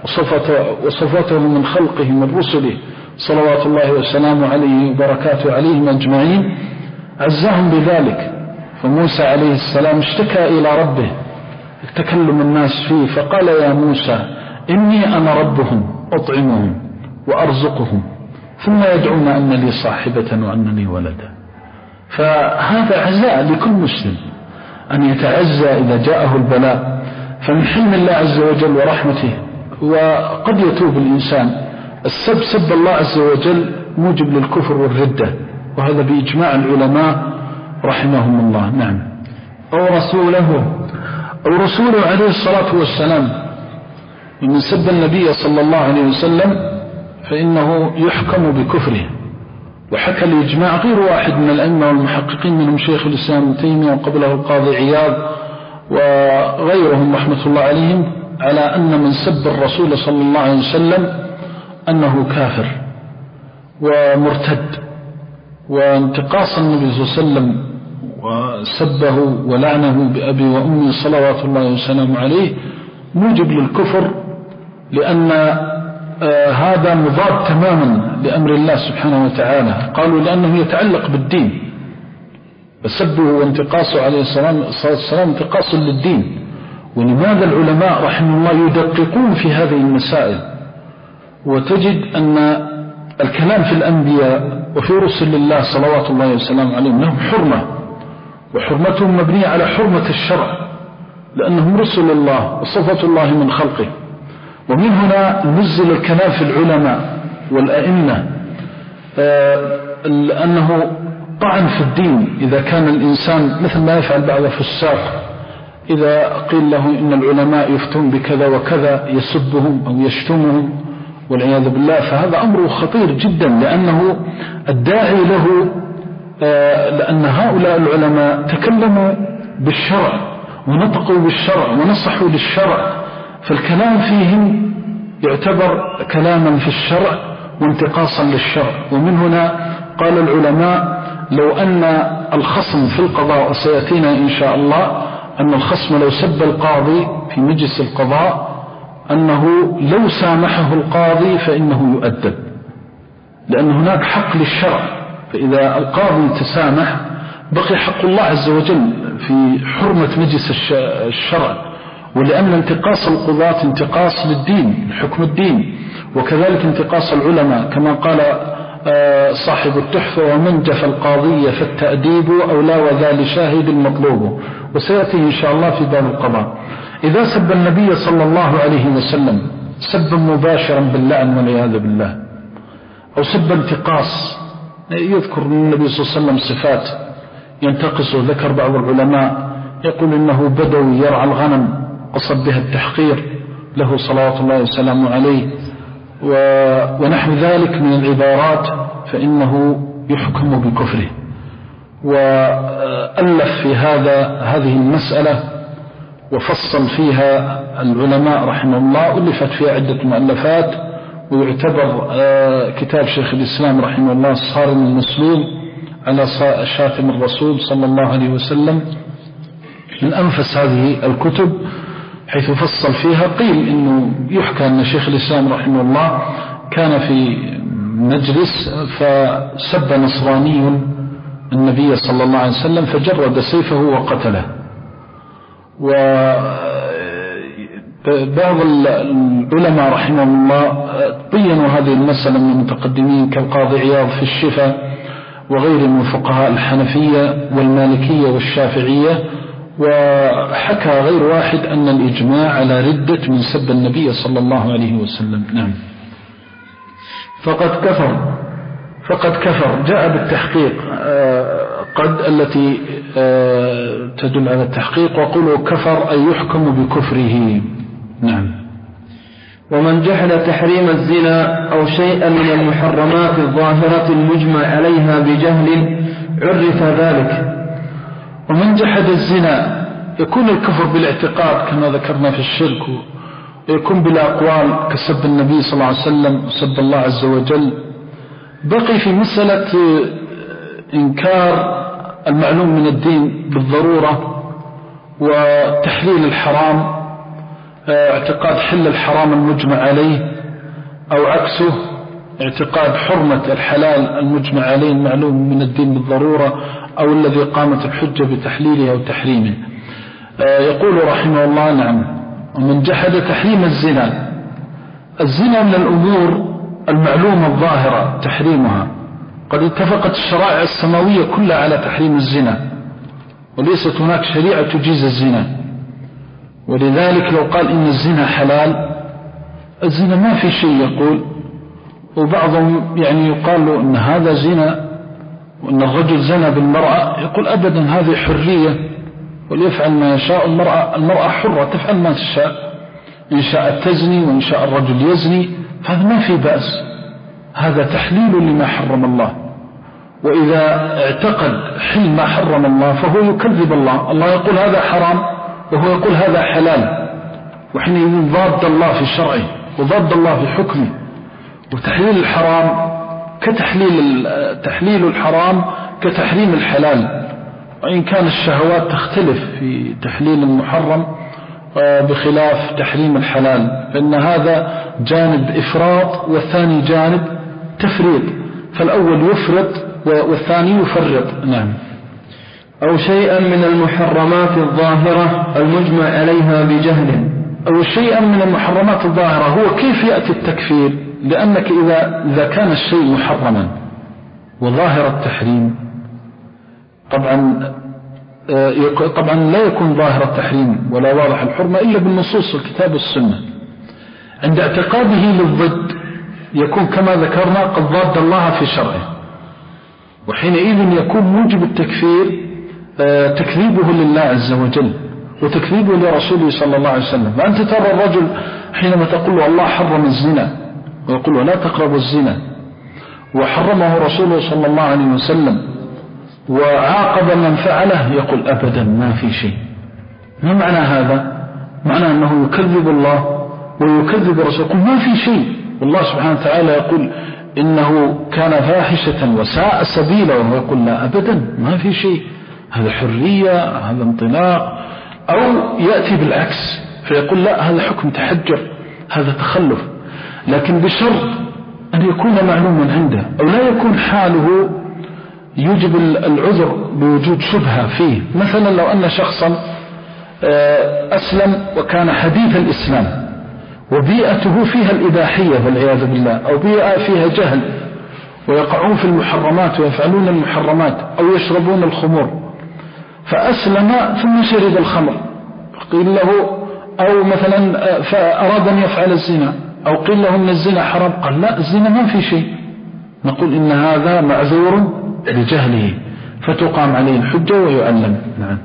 Speaker 2: وصفته من خلقه من رسله صلوات الله وسلامه عليه وبركاته عليهم أجمعين، عزاهم بذلك. فموسى عليه السلام اشتكى إلى ربه تكلم الناس فيه فقال يا موسى إني أنا ربهم أطعمهم وأرزقهم ثم يدعون أن لي صاحبة وأن لي ولدا. فهذا عزاء لكل مسلم أن يتعزى إذا جاءه البلاء. فمن حلم الله عز وجل ورحمته، وقد يتوب الإنسان. السب سب الله عز وجل موجب للكفر والردة، وهذا بإجماع العلماء رحمهم الله. نعم.
Speaker 1: أو رسوله
Speaker 2: أو رسوله عليه الصلاة والسلام، ومن سب النبي صلى الله عليه وسلم فإنه يحكم بكفره. وحكى الإجماع غير واحد من الأئمة والمحققين منهم شيخ الإسلام ابن تيمية وقبله القاضي عياض وغيرهم رحمة الله عليهم على أن من سب الرسول صلى الله عليه وسلم أنه كافر ومرتد. وانتقاص النبي صلى الله عليه وسلم وسبه ولعنه بأبي وأمي صلوات الله وسلامه عليه موجب للكفر، لأن آه هذا مضاد تماما لأمر الله سبحانه وتعالى. قالوا لأنه يتعلق بالدين، فسبه وانتقاصه عليه الصلاة والسلام انتقاص للدين. ولماذا العلماء رحمه الله يدققون في هذه المسائل، وتجد أن الكلام في الأنبياء وفي رسل الله صلوات الله وسلامه عليهم لهم حرمة، وحرمتهم مبنية على حرمة الشرع، لأنهم رسل الله وصفة الله من خلقه. ومن هنا نزل الكلام في العلماء والأئمة لأنه طعن في الدين. إذا كان الإنسان مثل ما يفعل بعض الفساق، إذا قيل له إن العلماء يفتون بكذا وكذا يسبهم أو يشتمهم والعياذ بالله، فهذا أمر خطير جدا، لأنه الداعي له لأن هؤلاء العلماء تكلموا بالشرع ونطقوا بالشرع ونصحوا للشرع، فالكلام فيهم يعتبر كلاما في الشرع وانتقاصا للشرع. ومن هنا قال العلماء لو أن الخصم في القضاء، وسيأتينا إن شاء الله أن الخصم لو سب القاضي في مجلس القضاء أنه لو سامحه القاضي فإنه يؤدب، لأن هناك حق للشرع. فإذا القاضي تسامح بقي حق الله عز وجل في حرمة مجلس الشرع. ولأن انتقاص القضاة انتقاص للدين، حكم الدين، وكذلك انتقاص العلماء كما قال صاحب التحفة ومن جف القاضية فالتأديب أولى وذا لشاهد المطلوب. وسيأتي إن شاء الله في باب القضاء. إذا سب النبي صلى الله عليه وسلم سبا مباشرا باللعن والعياذ بالله، أو سب انتقاص، يذكر النبي صلى الله عليه وسلم صفات ينتقصه. ذكر بعض العلماء يقول إنه بدوي يرعى الغنم، قصد بها التحقير له صلوات الله وسلامه عليه ونحو ذلك من العبارات، فإنه يحكم بكفره. وألف في هذا هذه المسألة وفصل فيها العلماء رحمه الله، ألفت فيها عدة مؤلفات، ويعتبر كتاب شيخ الإسلام رحمه الله الصارم المسلول على شاتم الرسول صلى الله عليه وسلم من أنفس هذه الكتب، حيث فصل فيها. قيل إنه يحكى أن شيخ الإسلام رحمه الله كان في مجلس فسب نصراني النبي صلى الله عليه وسلم فجرد سيفه وقتله. وتقريبا بعض العلماء رحمهم الله بيّنوا هذه المسألة من المتقدمين كالقاضي عياض في الشفاء وغير من فقهاء الحنفية والمالكية والشافعية، وحكى غير واحد أن الإجماع على ردة من سب النبي صلى الله عليه وسلم. نعم.
Speaker 1: فقد كفر
Speaker 2: فقد كفر جاء بالتحقيق قد التي تدل على التحقيق، وقولوا كفر أي يحكم بكفره. نعم.
Speaker 1: ومن جحد تحريم الزنا أو شيئا من المحرمات الظاهرة المجمع عليها بجهل عرف ذلك.
Speaker 2: ومن جحد الزنا يكون الكفر بالاعتقاد كما ذكرنا في الشرك، ويكون بالأقوال كسب النبي صلى الله عليه وسلم وسب الله عز وجل. بقي في مسألة إنكار المعلوم من الدين بالضرورة وتحليل الحرام، اعتقاد حل الحرام المجمع عليه، أو عكسه اعتقاد حرمة الحلال المجمع عليه المعلوم من الدين بالضرورة، أو الذي قامت الحجة بتحليله أو تحريمه. يقول رحمه الله: نعم. ومن جحد تحريم الزنا، الزنا من الأمور المعلومة الظاهرة تحريمها، قد اتفقت الشرائع السماوية كلها على تحريم الزنا، وليست هناك شريعة تجيز الزنا. ولذلك لو قال إن الزنا حلال، الزنا ما في شيء يقول. وبعضهم يعني يقال له إن هذا زنا وإن الرجل زنا بالمرأة، يقول أبدا هذه حرية وليفعل ما يشاء. المرأة, المرأة حرة تفعل ما تشاء، إن شاء تزني وإن شاء الرجل يزني، فهذا ما في بأس، هذا تحليل لما حرم الله. وإذا اعتقد حل ما حرم الله فهو يكذب الله. الله يقول هذا حرام وهو يقول هذا حلال، وحين ضاد الله في شرعه وضاد الله في حكمه. وتحليل الحرام كتحليل تحليل الحرام كتحريم الحلال، وإن كان الشهوات تختلف في تحليل المحرم بخلاف تحريم الحلال، فإن هذا جانب إفراط والثاني جانب تفريط، فالأول يفرط والثاني يفرط. نعم.
Speaker 1: أو شيئا من المحرمات الظاهرة المجمع عليها بجهل،
Speaker 2: أو شيئا من المحرمات الظاهرة هو كيف يأتي التكفير؟ لأنك إذا, إذا كان الشيء محرما وظاهر التحريم، طبعا طبعا لا يكون ظاهر التحريم ولا واضح الحرمة إلا بالنصوص الكتاب والسنة. عند اعتقاده للضد يكون كما ذكرنا قد ضاد الله في شرعه، وحينئذ يكون موجب التكفير تكذيبه لله عز وجل وتكذيبه لرسوله صلى الله عليه وسلم. فأنت ترى الرجل حينما تقول له الله حرم الزنا ويقول له لا تقربوا الزنا، وحرمه رسوله صلى الله عليه وسلم وعاقب من فعله، يقول أبدا ما في شيء. ما معنى هذا؟ معنى أنه يكذب الله ويكذب رسوله، يقول ما في شيء. والله سبحانه وتعالى يقول إنه كان فاحشة وساء سبيلا، وهو يقول لا أبدا ما في شيء، هذا حرية، هذا انطلاق. أو يأتي بالعكس فيقول لا هذا حكم تحجر، هذا تخلف، لكن بشرط أن يكون معلوما عنده، أو لا يكون حاله يوجب العذر بوجود شبهة فيه. مثلا لو أن شخصا أسلم وكان حديث الإسلام وبيئته فيها الإباحية والعياذ بالله، أو بيئة فيها جهل ويقعون في المحرمات ويفعلون المحرمات أو يشربون الخمور، فأسلم ثم شرب الخمر، قيل له، أو مثلا فأراد أن يفعل الزنا، أو قيل له أن الزنا حرام، قال لا الزنا ما في شيء، نقول إن هذا معذور لجهله فتقام عليه الحجة ويؤلم. نعم.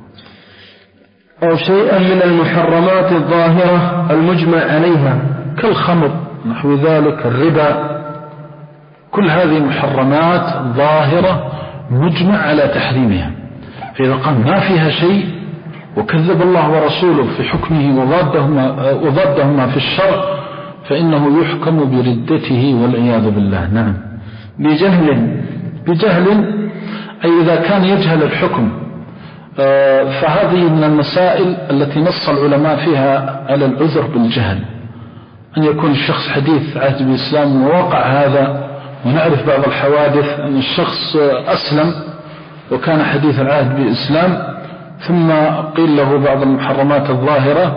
Speaker 1: أو شيئا من المحرمات الظاهرة المجمع عليها
Speaker 2: كالخمر نحو ذلك، الربا، كل هذه محرمات ظاهرة مجمع على تحريمها. فإذا قال ما فيها شيء وكذب الله ورسوله في حكمه وضادهما, وضادهما في الشرع، فإنه يحكم بردته والعياذ بالله. نعم.
Speaker 1: بجهل
Speaker 2: بجهل أي إذا كان يجهل الحكم، فهذه من المسائل التي نص العلماء فيها على العذر بالجهل، أن يكون الشخص حديث عهد بالإسلام ووقع هذا. ونعرف بعض الحوادث أن الشخص أسلم وكان حديث العهد بالإسلام، ثم قيل له بعض المحرمات الظاهرة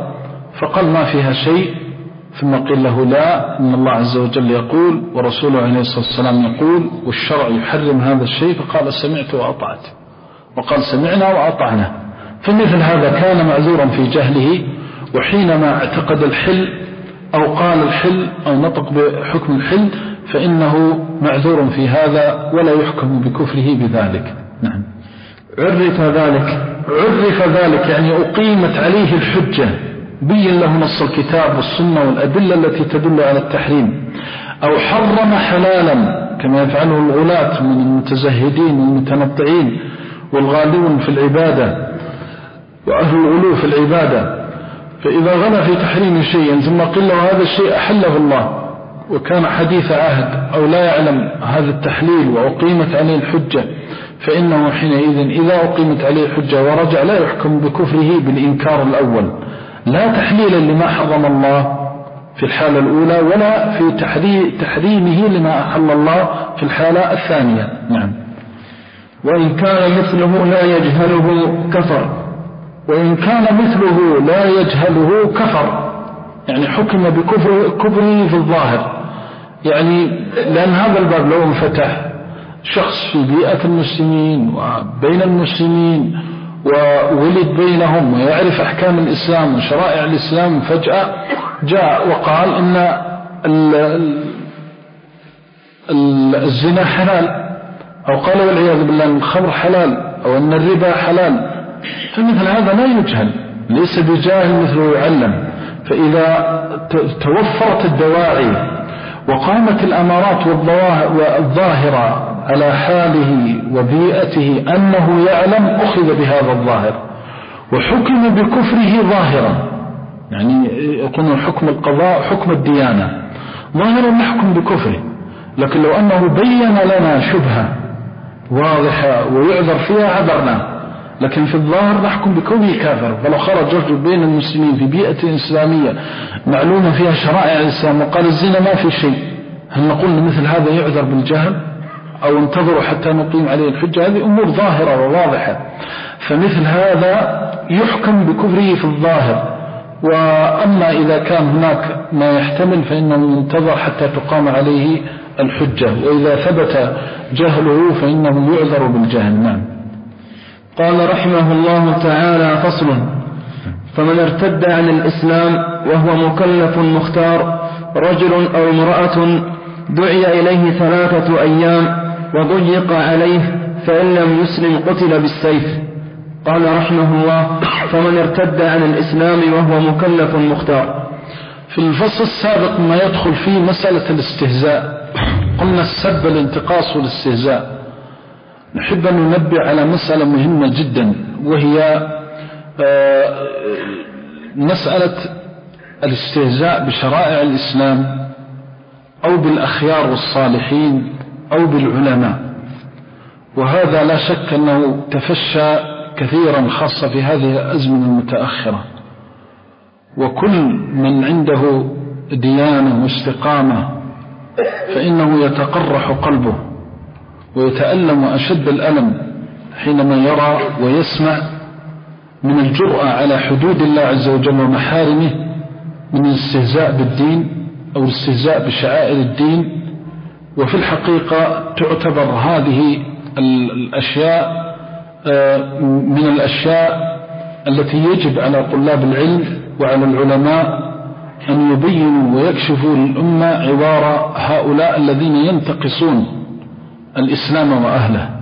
Speaker 2: فقال ما فيها شيء، ثم قيل له لا، إن الله عز وجل يقول ورسوله عليه الصلاة والسلام يقول والشرع يحرم هذا الشيء، فقال سمعت وأطعت، وقال سمعنا وأطعنا. فمثل هذا كان معذورا في جهله، وحينما اعتقد الحل أو قال الحل أو نطق بحكم الحل فإنه معذور في هذا ولا يحكم بكفره بذلك. نعم.
Speaker 1: عرف ذلك
Speaker 2: عرف ذلك يعني أقيمت عليه الحجة، بين له نص الكتاب والسنة والأدلة التي تدل على التحريم. أو حرم حلالا كما يفعله الغلاة من المتزهدين والمتنطعين والغالون في العبادة وأهل الغلو في العبادة، فإذا غنى في تحريم شيء ثم قل له هذا الشيء أحله الله وكان حديث عهد أو لا يعلم هذا التحليل وأقيمت عليه الحجة، فإنه حينئذ إذا أقيمت عليه الحجة ورجع لا يحكم بكفره بالإنكار الأول، لا تحليلا لما حرم الله في الحالة الأولى ولا في تحريمه لما أحل الله في الحالة الثانية. نعم.
Speaker 1: وإن كان مثله لا يجهله كفر
Speaker 2: وإن كان مثله لا يجهله كفر، يعني حكم بكفره كفره في الظاهر، يعني لأن هذا الباب لو انفتح شخص في بيئة المسلمين وبين المسلمين وولد بينهم ويعرف أحكام الإسلام وشرائع الإسلام، فجأة جاء وقال إن الزنا حلال، أو قال والعياذ بالله أن الخمر حلال أو أن الربا حلال، فمثل هذا لا يجهل، ليس بجاهل مثله يعلم. فإذا توفرت الدواعي وقامت الأمارات والظاهرة على حاله وبيئته أنه يعلم أخذ بهذا الظاهر وحكم بكفره ظاهرا، يعني يكون حكم القضاء حكم الديانة ظاهرا نحكم بكفره. لكن لو أنه بين لنا شبهة واضحة ويعذر فيها عذرنا، لكن في الظاهر نحكم بكونه كافر. فلو خرج رجل بين المسلمين في بيئة إسلامية معلومة فيها شرائع الإسلام وقال الزنا ما في شيء، هل نقول مثل هذا يعذر بالجهل أو انتظروا حتى نقيم عليه الحجة؟ هذه أمور ظاهرة وواضحة، فمثل هذا يحكم بكفره في الظاهر. وأما إذا كان هناك ما يحتمل فإنه ينتظر حتى تقام عليه الحجة، وإذا ثبت جهله فإنه يعذر بالجهل. نعم.
Speaker 1: قال رحمه الله تعالى: فصل: فمن ارتد عن الإسلام وهو مكلف مختار رجل أو امرأة دعي إليه ثلاثة أيام وضيق عليه، فإن لم يسلم قتل بالسيف. قال رحمه الله: فمن ارتد عن الإسلام وهو مكلف مختار.
Speaker 2: في الفصل السابق ما يدخل فيه مسألة الاستهزاء، قلنا السب الانتقاص والاستهزاء. نحب أن ننبه على مسألة مهمة جدا، وهي مسألة الاستهزاء بشرائع الإسلام أو بالأخيار والصالحين أو بالعلماء. وهذا لا شك أنه تفشى كثيرا خاصة في هذه الأزمنة المتأخرة، وكل من عنده ديانة واستقامة فإنه يتقرح قلبه ويتألم أشد الألم حينما يرى ويسمع من الجرأة على حدود الله عز وجل ومحارمه، من الاستهزاء بالدين أو الاستهزاء بشعائر الدين. وفي الحقيقة تعتبر هذه الأشياء من الأشياء التي يجب على طلاب العلم وعلى العلماء أن يبينوا ويكشفوا للأمة عبارة هؤلاء الذين ينتقصون الإسلام وأهله.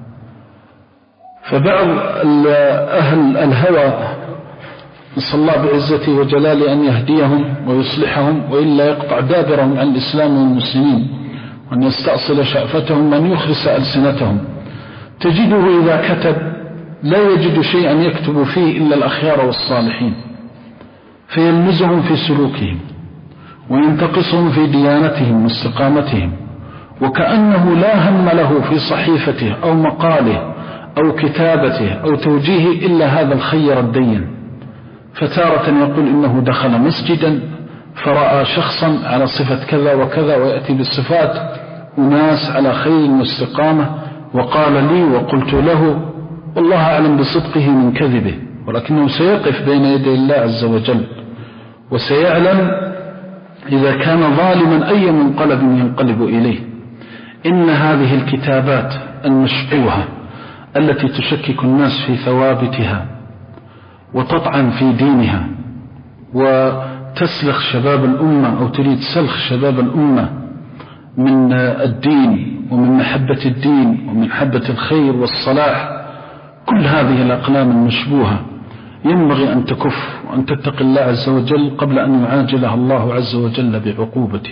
Speaker 2: فبعض أهل الهوى نسأل الله بعزته وجلاله أن يهديهم ويصلحهم، وإلا يقطع دابرهم عن الإسلام والمسلمين، وأن يستأصل شأفتهم وأن يخرس ألسنتهم. تجده إذا كتب لا يجد شيئا يكتب فيه إلا الأخيار والصالحين، فيلمزهم في سلوكهم وينتقصهم في ديانتهم واستقامتهم، وكأنه لا هم له في صحيفته أو مقاله أو كتابته أو توجيهه إلا هذا الخير الدين. فتارة يقول إنه دخل مسجدا فرأى شخصا على صفة كذا وكذا، ويأتي بالصفات أناس على خير واستقامة، وقال لي وقلت له، والله أعلم بصدقه من كذبه، ولكنه سيقف بين يدي الله عز وجل وسيعلم إذا كان ظالما أي منقلب ينقلب إليه. إن هذه الكتابات المشبوهة التي تشكك الناس في ثوابتها وتطعن في دينها وتسلخ شباب الأمة أو تريد سلخ شباب الأمة من الدين ومن محبة الدين ومن محبة الخير والصلاح، كل هذه الأقلام المشبوهة ينبغي أن تكف وأن تتقي الله عز وجل قبل أن يعاجلها الله عز وجل بعقوبته.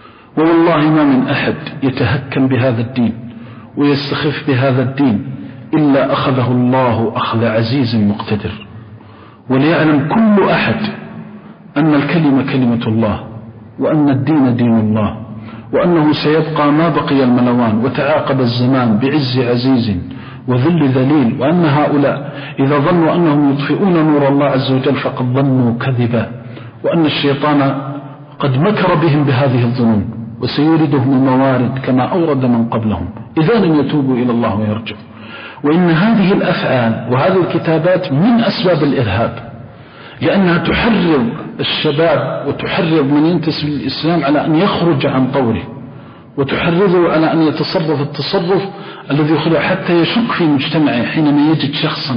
Speaker 2: والله ما من أحد يتهكم بهذا الدين ويستخف بهذا الدين إلا أخذه الله أخذ عزيز مقتدر. وليعلم كل أحد أن الكلمة كلمة الله، وأن الدين دين الله، وأنه سيبقى ما بقي الملوان وتعاقب الزمان بعز عزيز وذل ذليل، وأن هؤلاء إذا ظنوا أنهم يطفئون نور الله عز وجل فقد ظنوا كذبا، وأن الشيطان قد مكر بهم بهذه الظنون وسيوردهم الموارد كما أورد من قبلهم إذا لم يتوبوا إلى الله ويرجعوا. وإن هذه الأفعال وهذه الكتابات من أسباب الإرهاب، لأنها تحرض الشباب وتحرض من ينتسب للإسلام على أن يخرج عن طوره، وتحرضه على أن يتصرف التصرف الذي يخرج حتى يشك في مجتمعه حينما يجد شخصا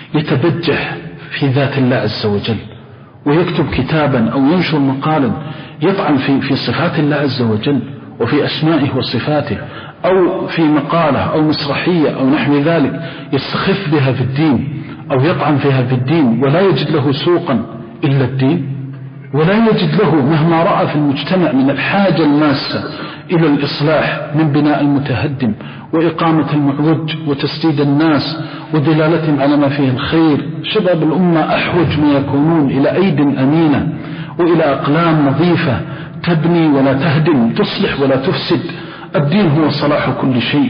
Speaker 2: يتبجح في ذات الله عز وجل ويكتب كتابا أو ينشر مقالا يطعن في في صفات الله عز وجل وفي أسمائه وصفاته، أو في مقالة أو مسرحية أو نحو ذلك يستخف بها في الدين أو يطعن فيها في الدين، ولا يجد له سوقا إلا الدين، ولا يجد له مهما رأى في المجتمع من الحاجة الماسة إلى الإصلاح من بناء المتهدم وإقامة المعوج وتسديد الناس ودلالتهم على ما فيه الخير. شباب الأمة أحوج ما يكونون إلى أيد أمينة وإلى أقلام نظيفة تبني ولا تهدم، تصلح ولا تفسد. الدين هو صلاح كل شيء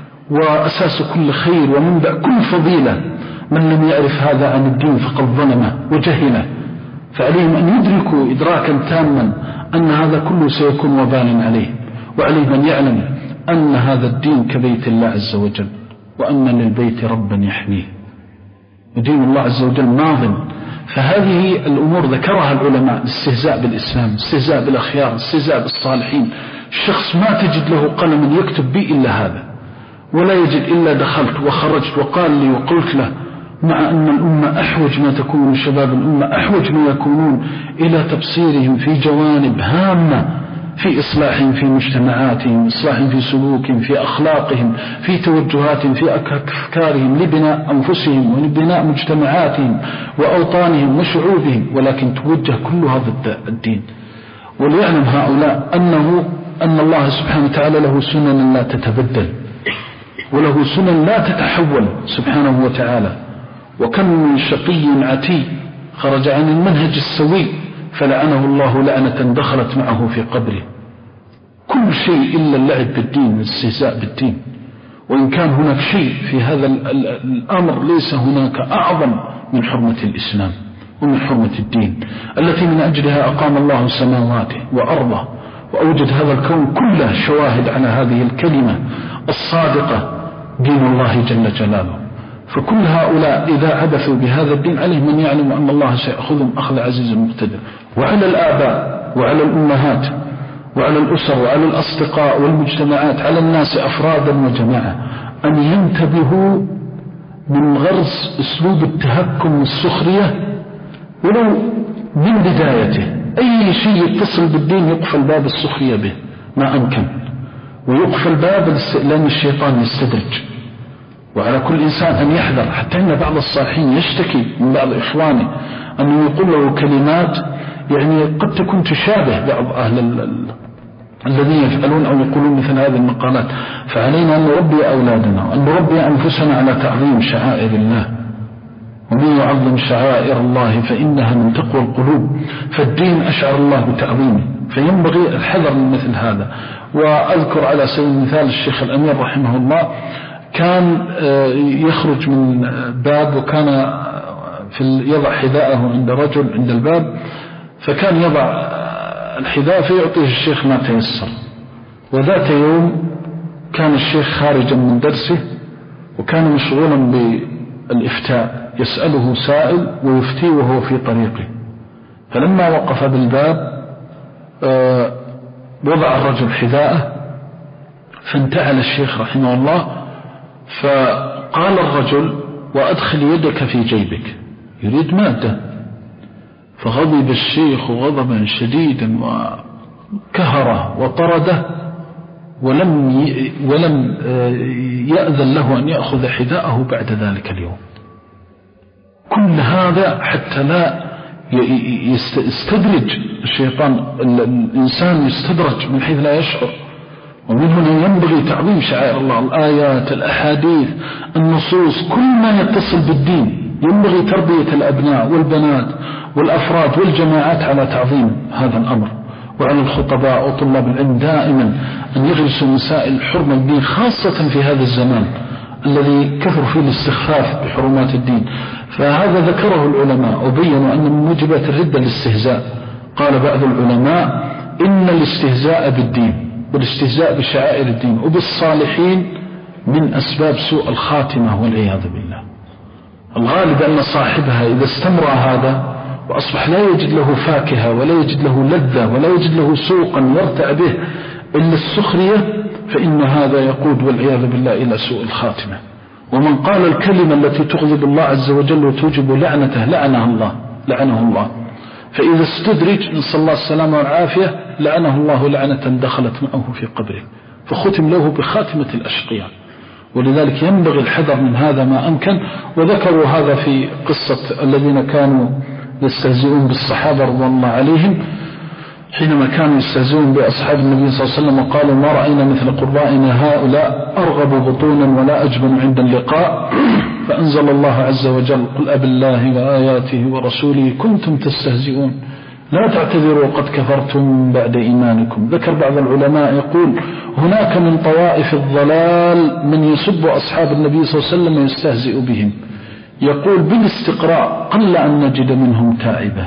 Speaker 2: وأساس كل خير ومنبع كل فضيلة. من لم يعرف هذا عن الدين فقد ظلمه وجهله، فعليهم أن يدركوا إدراكا تاما أن هذا كله سيكون وبالا عليه، وعليه من يعلم أن هذا الدين كبيت الله عز وجل، وأن للبيت ربا يحميه، ودين الله عز وجل ماضٍ. فهذه الأمور ذكرها العلماء: الاستهزاء بالإسلام، الاستهزاء بالأخيار، الاستهزاء بالصالحين. الشخص ما تجد له قلم يكتب به إلا هذا، ولا يجد إلا دخلت وخرجت وقال لي وقلت له، مع أن الأمة أحوج ما تكون، شباب الأمة أحوج ما يكونون إلى تبصيرهم في جوانب هامة في إصلاحهم في مجتمعاتهم، إصلاحهم في سلوكهم، في أخلاقهم، في توجهاتهم، في أفكارهم لبناء أنفسهم ولبناء مجتمعاتهم وأوطانهم وشعوبهم، ولكن توجه كلها ضد الدين. وليعلم هؤلاء أنه أن الله سبحانه وتعالى له سنن لا تتبدل، وله سنن لا تتحول سبحانه وتعالى. وكم من شقي عتي خرج عن المنهج السوي فلعنه الله لعنة دخلت معه في قبره. كل شيء إلا اللعب بالدين والاستهزاء بالدين. وإن كان هناك شيء في هذا الأمر ليس هناك أعظم من حرمة الإسلام ومن حرمة الدين التي من أجلها أقام الله سماواته وأرضه وأوجد هذا الكون كله شواهد على هذه الكلمة الصادقة، دين الله جل جلاله. فكل هؤلاء إذا عبثوا بهذا الدين عليهم من يعلم أن الله سيأخذهم أخذ عزيز مقتدر. وعلى الآباء وعلى الأمهات وعلى الأسر وعلى الأصدقاء والمجتمعات، على الناس أفرادا وجماعة، أن ينتبهوا من غرس أسلوب التهكم والسخرية ولو من بدايته. أي شيء يتصل بالدين يقفل باب السخرية به ما أمكن، ويقفل باب لأن الشيطان يستدرج. وعلى كل إنسان أن يحذر، حتى إن بعض الصالحين يشتكي من بعض إخوانه أنه يقول له كلمات يعني قد تكون تشابه بعض أهل ال... الذين يفعلون أو يقولون مثل هذه المقالات. فعلينا أن نربي أولادنا وأن نربي أنفسنا على تعظيم شعائر الله، ومن يعظم شعائر الله فإنها من تقوى القلوب. فالدين أشعر الله بتعظيمه، فينبغي الحذر من مثل هذا. وأذكر على سبيل المثال الشيخ الأمير رحمه الله كان يخرج من باب، وكان في يضع حذاءه عند رجل عند الباب، فكان يضع الحذاء فيعطيه الشيخ ما تيسر. وذات يوم كان الشيخ خارجا من درسه وكان مشغولا بالإفتاء، يسأله سائل ويفتي وهو في طريقه، فلما وقف بالباب وضع الرجل حذاءه، فانتعل الشيخ رحمه الله، فقال الرجل: وأدخل يدك في جيبك، يريد مادة. فغضب الشيخ غضبا شديدا وكهره وطرده، ولم ولم يأذن له أن يأخذ حذاءه بعد ذلك اليوم. كل هذا حتى لا يستدرج الشيطان، الإنسان يستدرج من حيث لا يشعر. ومن هنا ينبغي تعظيم شعائر الله، الآيات، الأحاديث، النصوص، كل ما يتصل بالدين ينبغي تربية الأبناء والبنات والأفراد والجماعات على تعظيم هذا الأمر، وعلى الخطباء وطلاب العلم دائما أن يغرسوا مسائل حرمة الدين، خاصة في هذا الزمان الذي كثر فيه الاستخفاف بحرمات الدين. فهذا ذكره العلماء وبينوا أن من موجبات الردة الاستهزاء. قال بعض العلماء: إن الاستهزاء بالدين والاستهزاء بشعائر الدين وبالصالحين من أسباب سوء الخاتمة والعياذ بالله. الغالب أن صاحبها إذا استمر هذا وأصبح لا يجد له فاكهة ولا يجد له لذة ولا يجد له سوقا يرتع به إلا السخرية، فإن هذا يقود والعياذ بالله إلى سوء الخاتمة. ومن قال الكلمة التي تغضب الله عز وجل وتوجب لعنته لعنه الله لعنه الله فإذا استدرج نسأل الله السلامة والعافية لعنه الله لعنة دخلت معه في قبره، فختم له بخاتمة الأشقياء. ولذلك ينبغي الحذر من هذا ما أمكن. وذكروا هذا في قصة الذين كانوا يستهزئون بالصحابة رضي الله عليهم حينما كانوا يستهزئون بأصحاب النبي صلى الله عليه وسلم، وقالوا: ما رأينا مثل قرائنا هؤلاء أرغب بطونا ولا أجبن عند اللقاء. فأنزل الله عز وجل: قل أب الله وآياته ورسوله كنتم تستهزئون لا تعتذروا قد كفرتم بعد إيمانكم. ذكر بعض العلماء يقول: هناك من طوائف الضلال من يسب أصحاب النبي صلى الله عليه وسلم ويستهزئ بهم. يقول بالاستقراء: قل أن نجد منهم تائبة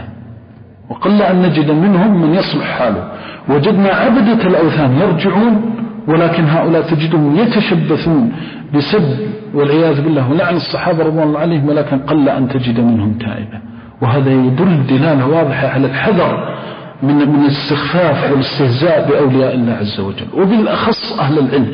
Speaker 2: وقل أن نجد منهم من يصلح حاله. وجدنا عبدة الأوثان يرجعون، ولكن هؤلاء تجدهم يتشبثون بسب والعياذ بالله ولعن الصحابة رضي الله عليهم، ولكن قل أن تجد منهم تائبة. وهذا يدل دلالة واضحة على الحذر من من الاستخفاف والاستهزاء بأولياء الله عز وجل، وبالأخص أهل العلم.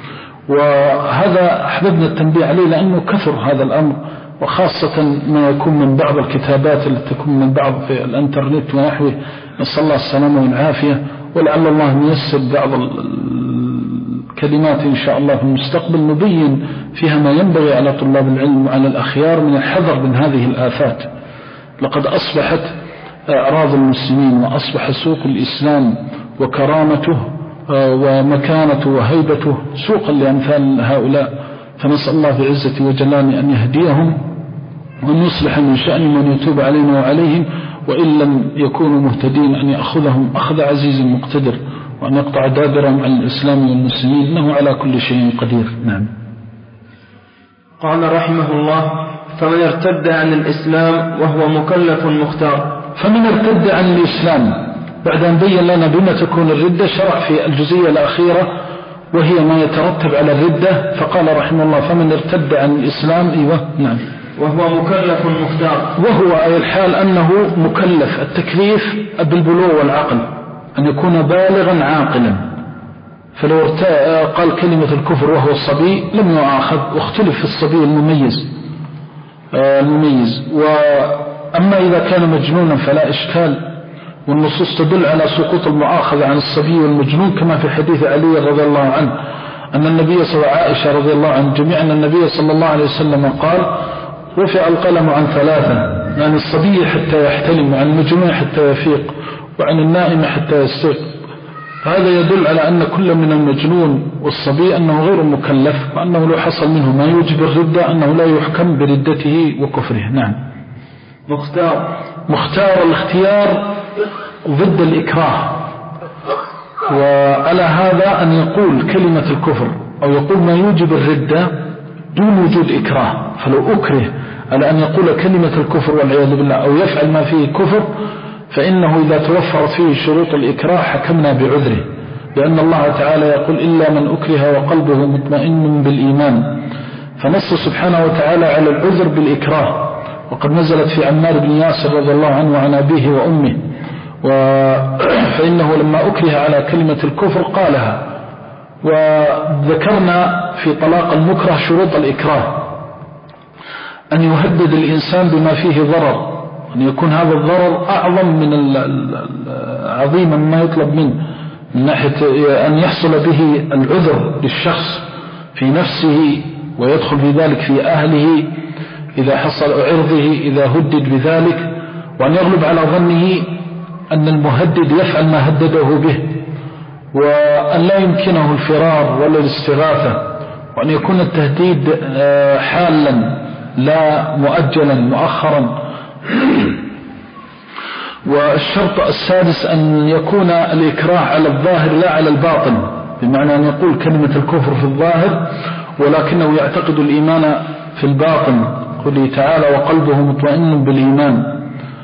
Speaker 2: وهذا أحببنا التنبيه عليه لأنه كثر هذا الأمر، وخاصة ما يكون من بعض الكتابات التي تكون من بعض في الانترنت ونحوه. نسأل الله السلامة والعافية، ولعل الله ييسر بعض الكلمات إن شاء الله في المستقبل نبين فيها ما ينبغي على طلاب العلم وعلى الأخيار من الحذر من هذه الآفات. لقد أصبحت أعراض المسلمين وأصبح سوق الإسلام وكرامته ومكانته وهيبته سوقا لأمثال هؤلاء. فنسأل الله بعزة وجلاله أن يهديهم وأن يصلح من شأن من يتوب علينا وعليهم، وإن لم يكونوا مهتدين أن يأخذهم أخذ عزيز مقتدر، وأن يقطع دابرهم عن الإسلام والمسلمين، إنه على كل شيء قدير. نعم.
Speaker 1: قال رحمه الله: فمن ارتد عن الإسلام وهو مكلف مختار.
Speaker 2: فمن ارتد عن الإسلام بعد أن بين لنا بما تكون الردة، شرع في الجزئية الأخيرة وهي ما يترتب على الردة، فقال رحمه الله: فمن ارتد عن الإسلام إيوه نعم
Speaker 1: وهو مكلف مختار.
Speaker 2: وهو أي الحال أنه مكلف، التكليف بالبلوغ والعقل، أن يكون بالغا عاقلا. فلو قال كلمة الكفر وهو الصبي لم يؤاخذ، واختلف في الصبي المميز المميز وأما إذا كان مجنونا فلا إشكال، والنصوص تدل على سقوط المؤاخذة عن الصبي والمجنون، كما في حديث علي رضي الله عنه أن النبي صلى الله عليه وسلم، عائشة رضي الله عنه جميعا، أن النبي صلى الله عليه وسلم قال: رفع القلم عن ثلاثة، عن الصبي حتى يحتلم، وعن المجنون حتى يفيق، وعن النائم حتى يستيقظ. هذا يدل على أن كل من المجنون والصبي أنه غير مكلف، وأنه لو حصل منه ما يوجب الردة أنه لا يحكم بردته وكفره. نعم.
Speaker 1: مختار.
Speaker 2: مختار الاختيار ضد الإكراه، وعلى هذا أن يقول كلمة الكفر أو يقول ما يوجب الردة دون وجود إكراه. فلو أكره على أن يقول كلمة الكفر والعياذ بالله أو يفعل ما فيه كفر، فإنه إذا توفرت فيه شروط الإكراه حكمنا بعذره، لأن الله تعالى يقول: إلا من أكره وقلبه مطمئن بالإيمان. فنص سبحانه وتعالى على العذر بالإكراه، وقد نزلت في عمار بن ياسر رضي الله عنه وعن أبيه وأمه فإنه لما أكره على كلمة الكفر قالها. وذكرنا في طلاق المكره شروط الإكراه: أن يهدد الإنسان بما فيه ضرر، أن يكون هذا الضرر أعظم من العظيم مما يطلب منه، من ناحية أن يحصل به العذر للشخص في نفسه ويدخل في ذلك في أهله إذا حصل عرضه إذا هدد بذلك، وأن يغلب على ظنه أن المهدد يفعل ما هدده به، وأن لا يمكنه الفرار ولا الاستغاثة، وأن يكون التهديد حالا لا مؤجلا مؤخرا. والشرط السادس أن يكون الإكراه على الظاهر لا على الباطن، بمعنى أن يقول كلمة الكفر في الظاهر ولكنه يعتقد الإيمان في الباطن، قوله تعالى: وقلبه مطمئن بالإيمان.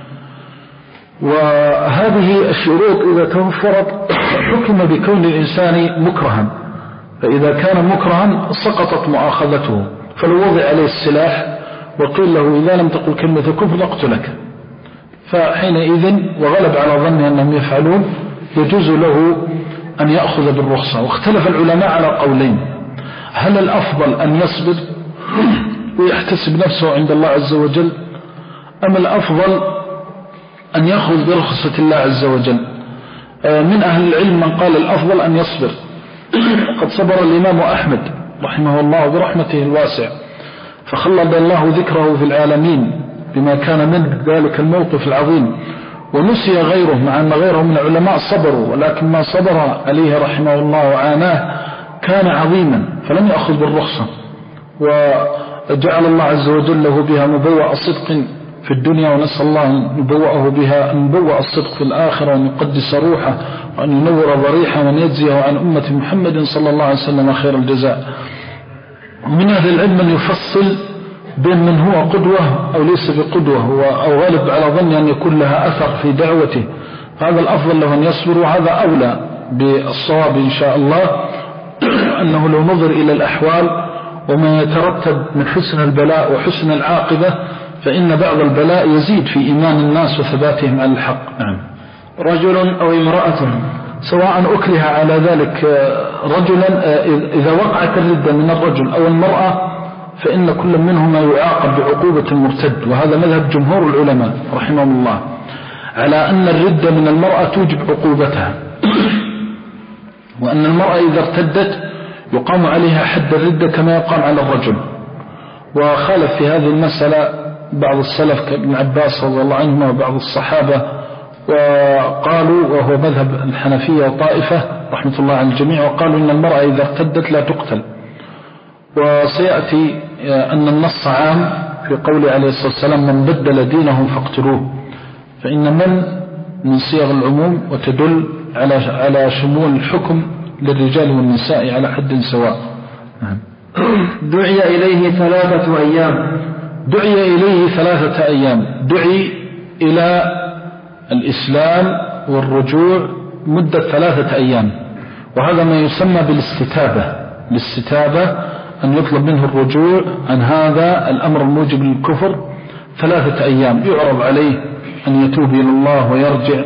Speaker 2: وهذه الشروط إذا توفرت حكم بكون الإنسان مكرها، فإذا كان مكرها سقطت مؤاخذته، فلو وضع عليه السلاح وقيل له إذا لم تقل كلمة الكفر نقتلك، فحينئذ وغلب على ظنه أنهم يفعلون يجوز له أن يأخذ بالرخصة. واختلف العلماء على قولين: هل الأفضل أن يصبر ويحتسب نفسه عند الله عز وجل، أم الأفضل أن يأخذ برخصة الله عز وجل؟ من أهل العلم من قال الأفضل أن يصبر، قد صبر الإمام أحمد رحمه الله برحمته الواسع، فخلد الله ذكره في العالمين بما كان منه ذلك الموقف العظيم، ونسي غيره مع أن غيره من العلماء صبروا، ولكن ما صبر عليه رحمه الله وعاناه كان عظيما فلم يأخذ بالرخصة، وجعل الله عز وجل له بها مبوأ صدق في الدنيا، ونسأل الله أن نبوأه بها أن نبوأ الصدق في الآخرة، وأن يقدس روحه، وأن ينور ضريحه، وأن يجزيه عن أمة محمد صلى الله عليه وسلم خير الجزاء. ومن أهل العلم من يفصل بين من هو قدوة أو ليس بقدوة، أو غالب على ظن أن يكون لها أثر في دعوته، هذا الأفضل له أن يصبر، وهذا أولى بالصواب إن شاء الله، أنه لو نظر إلى الأحوال وما يترتب من حسن البلاء وحسن العاقبة، فإن بعض البلاء يزيد في إيمان الناس وثباتهم على الحق. نعم.
Speaker 1: رجل أو امرأة،
Speaker 2: سواء أكره على ذلك رجلا، إذا وقعت الردة من الرجل أو المرأة فإن كل منهما يعاقب بعقوبة المرتد، وهذا مذهب جمهور العلماء رحمهم الله على أن الردة من المرأة توجب عقوبتها، وأن المرأة إذا ارتدت يقام عليها حد الردة كما يقام على الرجل. وخالف في هذه المسألة بعض السلف كابن عباس رضي الله عنهما وبعض الصحابة، وقالوا، وهو مذهب الحنفية وطائفة رحمة الله على الجميع، وقالوا إن المرأة إذا ارتدت لا تقتل. وسيأتي أن النص عام في قول عليه الصلاة والسلام: من بدل دينه فاقتلوه، فإن من من صيغ العموم وتدل على على شمول الحكم للرجال والنساء على حد سواء.
Speaker 1: دعي إليه ثلاثة أيام.
Speaker 2: دعي إليه ثلاثة أيام، دعي إلى الإسلام والرجوع مدة ثلاثة أيام، وهذا ما يسمى بالاستتابة. الاستتابة أن يطلب منه الرجوع عن هذا الأمر الموجب للكفر ثلاثة أيام، يعرض عليه أن يتوب إلى الله ويرجع.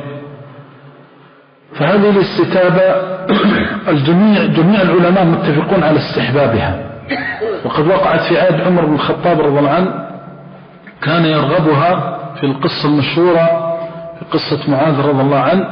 Speaker 2: فهذه الاستتابة الجميع جميع العلماء متفقون على استحبابها، وقد وقعت في عهد عمر بن الخطاب رضي الله عنه، كان يرغبها في القصة المشهورة في قصة معاذ رضي الله عنه،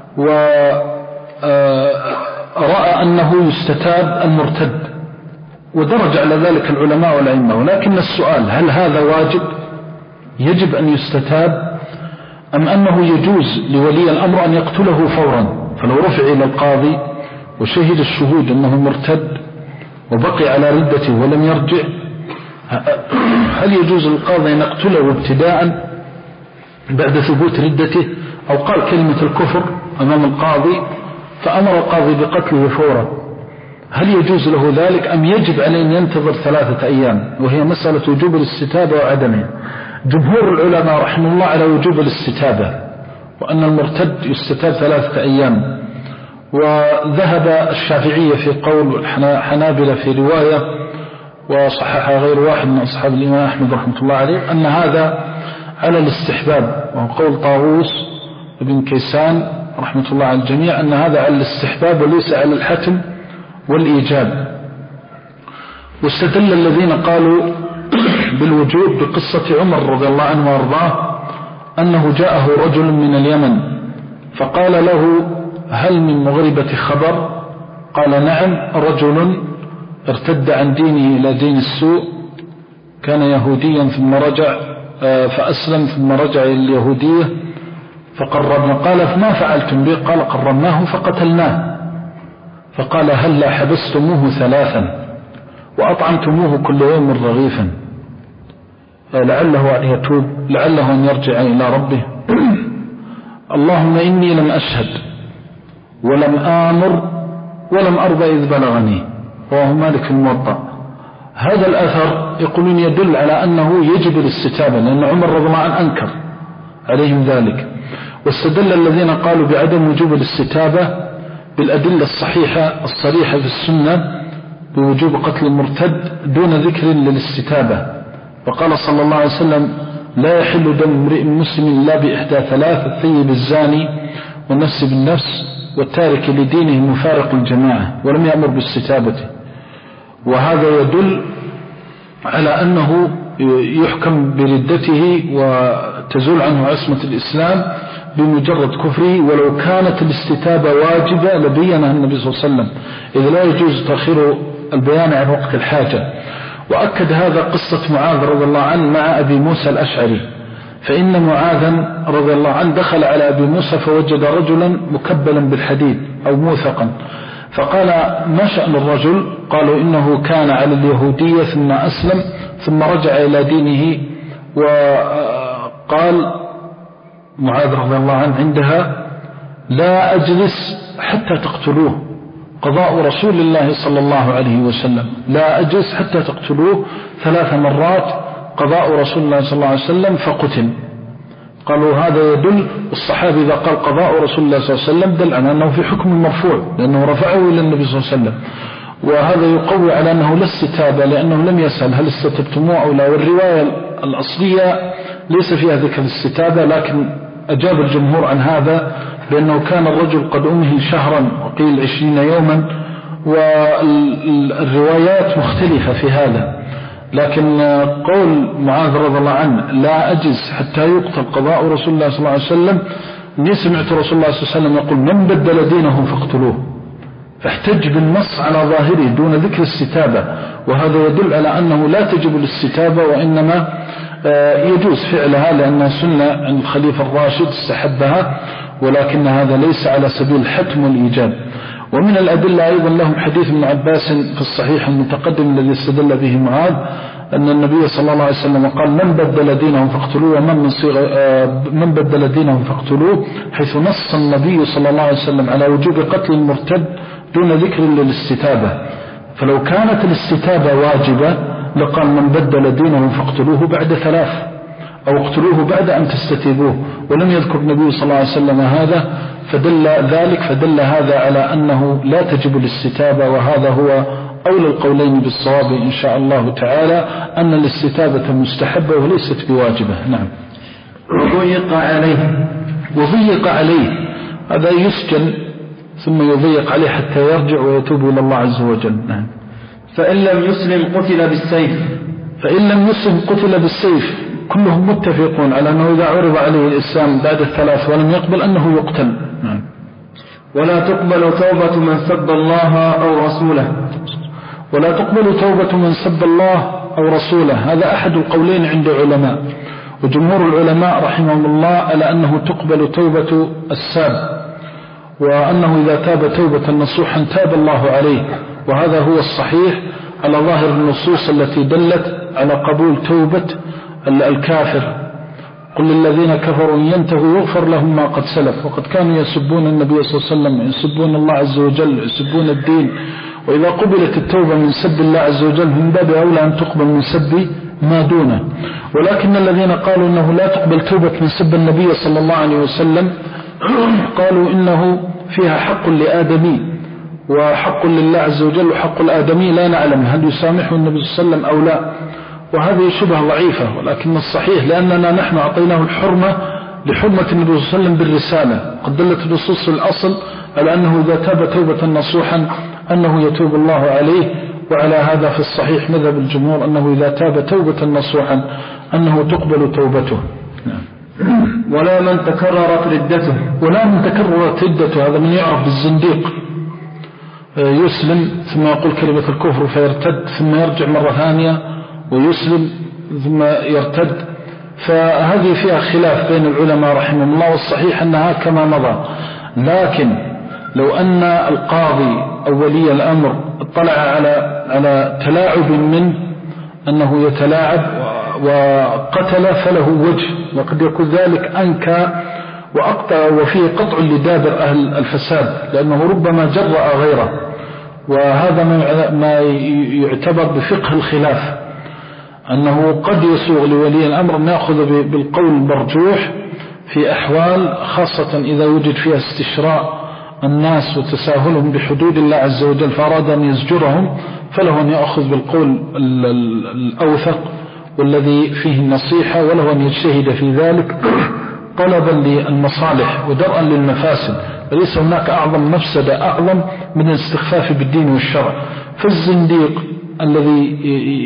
Speaker 2: ورأى أنه يستتاب المرتد، ودرج على ذلك العلماء والأئمة. ولكن السؤال: هل هذا واجب يجب أن يستتاب، أم أنه يجوز لولي الأمر أن يقتله فورا؟ فلو رفع إلى القاضي وشهد الشهود أنه مرتد وبقي على ردته ولم يرجع، هل يجوز للقاضي أن يقتله ابتداء بعد ثبوت ردته، أو قال كلمة الكفر أمام القاضي فأمر القاضي بقتله فورا؟ هل يجوز له ذلك، أم يجب عليه أن ينتظر ثلاثة أيام؟ وهي مسألة وجوب الاستتابة وعدمها. جمهور العلماء رحمه الله على وجوب الاستتابة، وأن المرتد يستتاب ثلاثة أيام. وذهب الشافعية في قول، والحنابلة في رواية، وصححها غير واحد من أصحاب الإمام أحمد رحمة الله عليه، أن هذا على الاستحباب، وهو قول طاووس ابن كيسان رحمة الله على الجميع أن هذا على الاستحباب وليس على الحتم والإيجاب. واستدل الذين قالوا بالوجوب بقصة عمر رضي الله عنه وارضاه أنه جاءه رجل من اليمن فقال له هل من مغربة خبر؟ قال نعم، رجل ارتد عن دينه إلى دين السوء، كان يهوديا ثم رجع فأسلم ثم رجع إلى اليهودية فقربنا. قال فما فعلتم به؟ قال قربناه فقتلناه. فقال هل لا حبستموه ثلاثا وأطعمتموه كل يوم رغيفا لعله أن يتوب، لعله أن يرجع إلى ربه. اللهم إني لم أشهد ولم آمر ولم أرضى إذ بلغني. رواه مالك الموطأ. هذا الأثر يقولون يدل على أنه يجب الاستتابة، لأن عمر رضي الله عنه أنكر عليهم ذلك. واستدل الذين قالوا بعدم وجوب الاستتابة بالأدلة الصحيحة الصريحة في السنة بوجوب قتل المرتد دون ذكر للاستتابة. وقال صلى الله عليه وسلم لا يحل دم امرئ مسلم إلا بإحدى ثلاث: الثيب الزاني والنفس بالنفس والتارك لدينه مفارق الجماعة، ولم يأمر باستتابته. وهذا يدل على أنه يحكم بردته وتزول عنه عصمة الإسلام بمجرد كفره، ولو كانت الاستتابة واجبة لبينها النبي صلى الله عليه وسلم، إذ لا يجوز تأخير البيان عن وقت الحاجة. وأكد هذا قصة معاذ رضي الله عنه مع أبي موسى الأشعري، فإن معاذا رضي الله عنه دخل على أبي موسى فوجد رجلا مكبلا بالحديد أو موثقا، فقال ما شأن الرجل؟ قالوا إنه كان على اليهودية ثم أسلم ثم رجع إلى دينه. وقال معاذ رضي الله عنه عندها لا أجلس حتى تقتلوه، قضاء رسول الله صلى الله عليه وسلم، لا أجلس حتى تقتلوه ثلاث مرات، قضاء رسول الله صلى الله عليه وسلم فقتل. قالوا هذا يدل، الصحابي إذا قال قضاء رسول الله صلى الله عليه وسلم دل على أنه في حكم المرفوع لأنه رفعه إلى النبي صلى الله عليه وسلم، وهذا يقوي على أنه لا استتابة لأنه لم يسأل هل استتبتموه أو لا. والرواية الأصلية ليس فيها ذكر الاستتابة، لكن أجاب الجمهور عن هذا لأنه كان الرجل قد أمهل شهرا وقيل عشرين يوما، والروايات مختلفة في هذا. لكن قول معاذ رضي الله عنه لا أجز حتى يقتل قضاء رسول الله صلى الله عليه وسلم، إني سمعت رسول الله صلى الله عليه وسلم يقول من بدل دينه فاقتلوه، فاحتج بالنص على ظاهره دون ذكر الاستتابة. وهذا يدل على أنه لا تجب الاستتابة وإنما يجوز فعلها لأنها سنة عن الخليفة الراشد استحبها، ولكن هذا ليس على سبيل الحتم والإيجاب. ومن الأدلة أيضا لهم حديث ابن عباس في الصحيح المتقدم الذي استدل به معاذ أن النبي صلى الله عليه وسلم قال من بدل دينهم فاقتلوه ومن من صيغ من بدل دينهم فاقتلوه، حيث نص النبي صلى الله عليه وسلم على وجوب قتل المرتد دون ذكر للاستتابة. فلو كانت الاستتابة واجبة لقال من بدل دينهم فاقتلوه بعد ثلاث أو اقتلوه بعد أن تستتيبوه، ولم يذكر النبي صلى الله عليه وسلم هذا، فدل ذلك فدل هذا على أنه لا تجب الاستتابة. وهذا هو أولى القولين بالصواب إن شاء الله تعالى، أن الاستتابة مستحبة وليست بواجبة. نعم.
Speaker 1: وضيق عليه
Speaker 2: وضيق عليه هذا يسجن ثم يضيق عليه حتى يرجع ويتوب إلى الله عز وجل. نعم.
Speaker 1: فإن لم يسلم قتل بالسيف
Speaker 2: فإن لم يسلم قتل بالسيف كلهم متفقون على أنه إذا عرض عليه الإسلام بعد الثلاث ولم يقبل أنه يقتل. نعم.
Speaker 1: ولا تقبل توبة من سب الله أو رسوله
Speaker 2: ولا تقبل توبة من سب الله أو رسوله، هذا أحد القولين عند علماء، وجمهور العلماء رحمهم الله على أنه تقبل توبة الساب، وأنه إذا تاب توبة نصوحا تاب الله عليه، وهذا هو الصحيح على ظاهر النصوص التي دلت على قبول توبة الكافر. قل للذين كفروا ينتهوا يغفر لهم ما قد سلف. وقد كانوا يسبون النبي صلى الله عليه وسلم، يسبون الله عز وجل، يسبون الدين، وإذا قبلت التوبة من سب الله عز وجل من باب أولى أن تقبل من سب ما دونه. ولكن الذين قالوا إنه لا تقبل توبة من سب النبي صلى الله عليه وسلم قالوا إنه فيها حق لآدمي وحق لله عز وجل، وحق الآدمي لا نعلم هل يسامحه النبي صلى الله عليه وسلم أو لا، وهذه شبهة ضعيفة. ولكن الصحيح لأننا نحن أعطيناه الحرمة لحرمة النبي صلى الله عليه وسلم بالرسالة. قد دلت النصوص الأصل على أنه إذا تاب توبة نصوحا أنه يتوب الله عليه، وعلى هذا في الصحيح مذهب الجمهور أنه إذا تاب توبة نصوحا أنه تقبل توبته.
Speaker 1: ولا من تكررت ردته
Speaker 2: ولا من تكررت ردته، هذا من يعرف بالزنديق، يسلم ثم يقول كلمة الكفر فيرتد ثم يرجع مرة ثانية ويسلم ثم يرتد. فهذه فيها خلاف بين العلماء رحمهم الله، والصحيح أنها كما مضى. لكن لو أن القاضي أو ولي الأمر اطلع على على تلاعب منه أنه يتلاعب وقتل فله وجه، وقد يكون ذلك أنكى وأقطع وفيه قطع لدابر أهل الفساد، لأنه ربما جرأ غيره، وهذا ما يعتبر بفقه الخلاف، أنه قد يسوغ لولي الأمر أن يأخذ بالقول المرجوح في أحوال خاصة إذا وجد فيها استشراء الناس وتساهلهم بحدود الله عز وجل فأراد أن يزجرهم، فله أن يأخذ بالقول الأوثق والذي فيه النصيحة، وله أن يجتهد في ذلك طلبا للمصالح ودرءا للمفاسد. وليس هناك أعظم مفسدة أعظم من الاستخفاف بالدين والشرع. فالزنديق الذي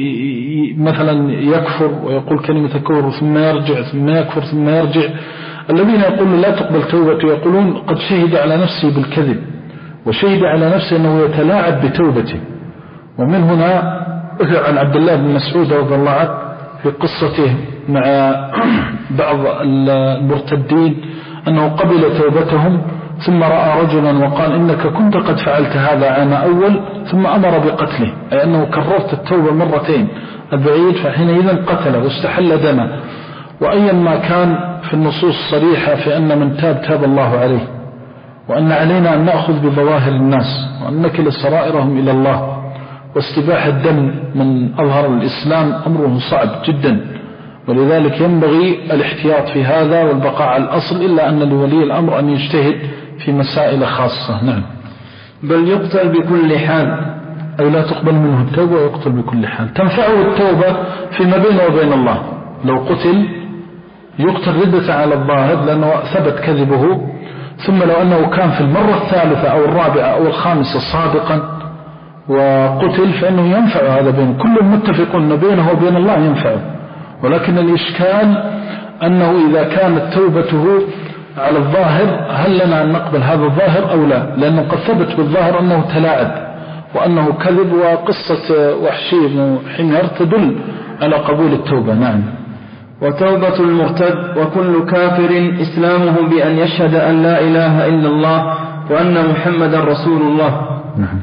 Speaker 2: مثلا يكفر ويقول كلمة الكفر ثم يرجع ثم يكفر ثم يرجع، الذين يقولون لا تقبل توبته يقولون قد شهد على نفسه بالكذب، وشهد على نفسه أنه يتلاعب بتوبته. ومن هنا أثر عن عبد الله بن مسعود رضي الله عنه في قصته مع بعض المرتدين أنه قبل توبتهم ثم رأى رجلا وقال إنك كنت قد فعلت هذا عام أول، ثم أمر بقتله، أي أنه كررت التوبة مرتين البعيد، فحينئذ قتله واستحل دمه. وأيا ما كان في النصوص صريحة في أن من تاب تاب الله عليه، وأن علينا أن نأخذ بظواهر الناس وأن نكل سرائرهم إلى الله. واستباح الدم من أظهر الإسلام أمره صعب جدا، ولذلك ينبغي الاحتياط في هذا والبقاء على الأصل، إلا أن لولي الأمر أن يجتهد في مسائل خاصة. نعم.
Speaker 1: بل يقتل بكل حال،
Speaker 2: أو لا تقبل منه التوبة ويقتل بكل حال. تنفعه التوبة فيما بينه وبين الله، لو قتل يقتل ردة على الظاهر لأنه ثبت كذبه، ثم لو أنه كان في المرة الثالثة أو الرابعة أو الخامسة صادقا وقتل فإنه ينفع هذا بين كل المتفقون بينه وبين الله ينفعه. ولكن الإشكال أنه إذا كانت توبته على الظاهر هل لنا أن نقبل هذا الظاهر أو لا، لأنه قد ثبت بالظاهر أنه تلاعب وأنه كذب، وقصة وحشي بن حمير تدل على قبول التوبة. نعم.
Speaker 1: وتوبة المرتد وكل كافر إسلامه بأن يشهد أن لا إله إلا الله وأن محمد رسول الله.
Speaker 2: نعم.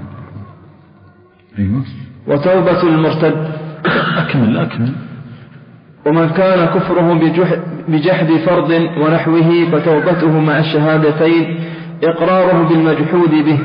Speaker 2: أيوة.
Speaker 1: وتوبة المرتد
Speaker 2: أكمل أكمل
Speaker 1: ومن كان كفره بجحد فرض ونحوه فتوبته مع الشهادتين إقراره بالمجحود به.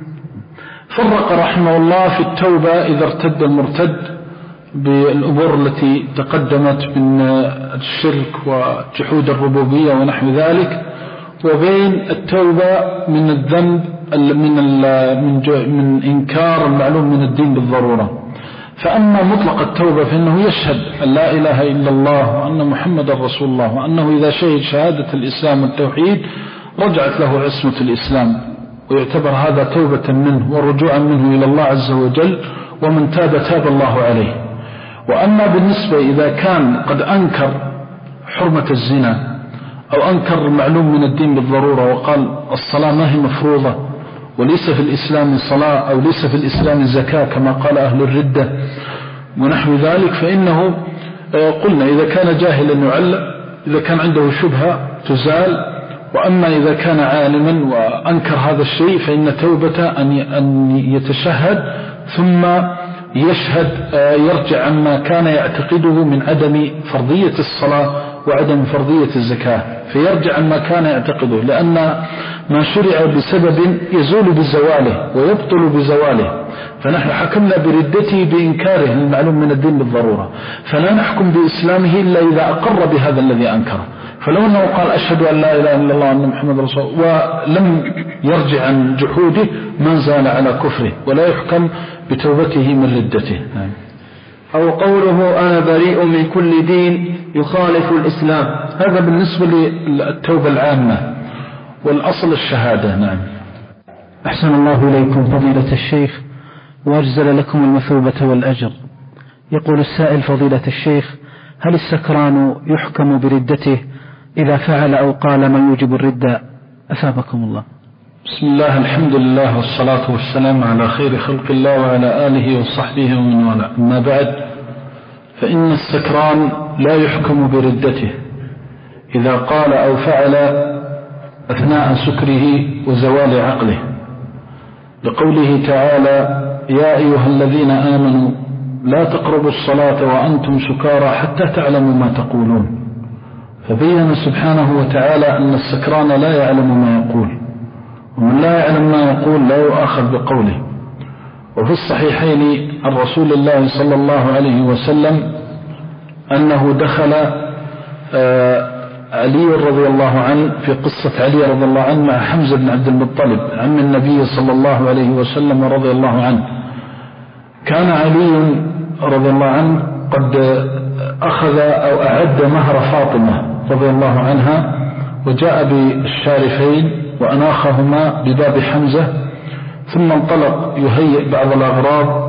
Speaker 2: فرق رحمه الله في التوبة إذا ارتد المرتد بالأمور التي تقدمت من الشرك وجحود الربوبية ونحو ذلك، وبين التوبة من الذنب من من إنكار المعلوم من الدين بالضرورة. فأما مطلق التوبة فإنه يشهد أن لا إله إلا الله وأن محمد رسول الله، وأنه إذا شهد شهادة الإسلام والتوحيد رجعت له عصمة الإسلام، ويعتبر هذا توبة منه ورجوعا منه إلى الله عز وجل، ومن تاب تاب الله عليه. وأما بالنسبة إذا كان قد أنكر حرمة الزنا أو أنكر المعلوم من الدين بالضرورة وقال الصلاة ما هي مفروضة وليس في الإسلام صلاة أو ليس في الإسلام زكاة كما قال أهل الردة ونحو ذلك، فإنه قلنا إذا كان جاهلا يعلم، إذا كان عنده شبهة تزال. وأما إذا كان عالما وأنكر هذا الشيء فإن توبة أن يتشهد ثم يشهد يرجع عما كان يعتقده من عدم فرضية الصلاة وعدم فرضية الزكاة، فيرجع عما كان يعتقده، لأن ما شرع بسبب يزول بزواله ويبطل بزواله. فنحن حكمنا بردته بإنكاره المعلوم من الدين بالضرورة، فلا نحكم بإسلامه إلا إذا أقر بهذا الذي أنكره. فلو أنه قال أشهد أن لا إله إلا الله وأن محمد رسول الله ولم يرجع عن جحوده ما زال على كفره ولا يحكم بتوبته من ردته.
Speaker 1: أو قوله أنا بريء من كل دين يخالف الإسلام.
Speaker 2: هذا بالنسبة للتوبة العامة، والأصل الشهادة. نعم.
Speaker 3: أحسن الله إليكم فضيلة الشيخ وأجزل لكم المثوبة والأجر. يقول السائل فضيلة الشيخ: هل السكران يحكم بردته إذا فعل أو قال ما يوجب الردة؟ أثابكم الله.
Speaker 2: بسم الله، الحمد لله، والصلاة والسلام على خير خلق الله وعلى آله وصحبه ومن والاه. أما بعد، فإن السكران لا يحكم بردته إذا قال أو فعل أثناء سكره وزوال عقله، لقوله تعالى: يا أيها الذين آمنوا لا تقربوا الصلاة وأنتم سكارى حتى تعلموا ما تقولون. فبين سبحانه وتعالى أن السكران لا يعلم ما يقول، ومن لا يعلم ما يقول لا يؤاخذ بقوله. وفي الصحيحين عن رسول الله صلى الله عليه وسلم أنه دخل علي رضي الله عنه في قصة علي رضي الله عنه مع حمزة بن عبد المطلب عم النبي صلى الله عليه وسلم رضي الله عنه. كان علي رضي الله عنه قد أخذ أو أعد مهر فاطمة رضي الله عنها، وجاء بالشارفين وأناخهما بباب حمزة، ثم انطلق يهيئ بعض الأغراض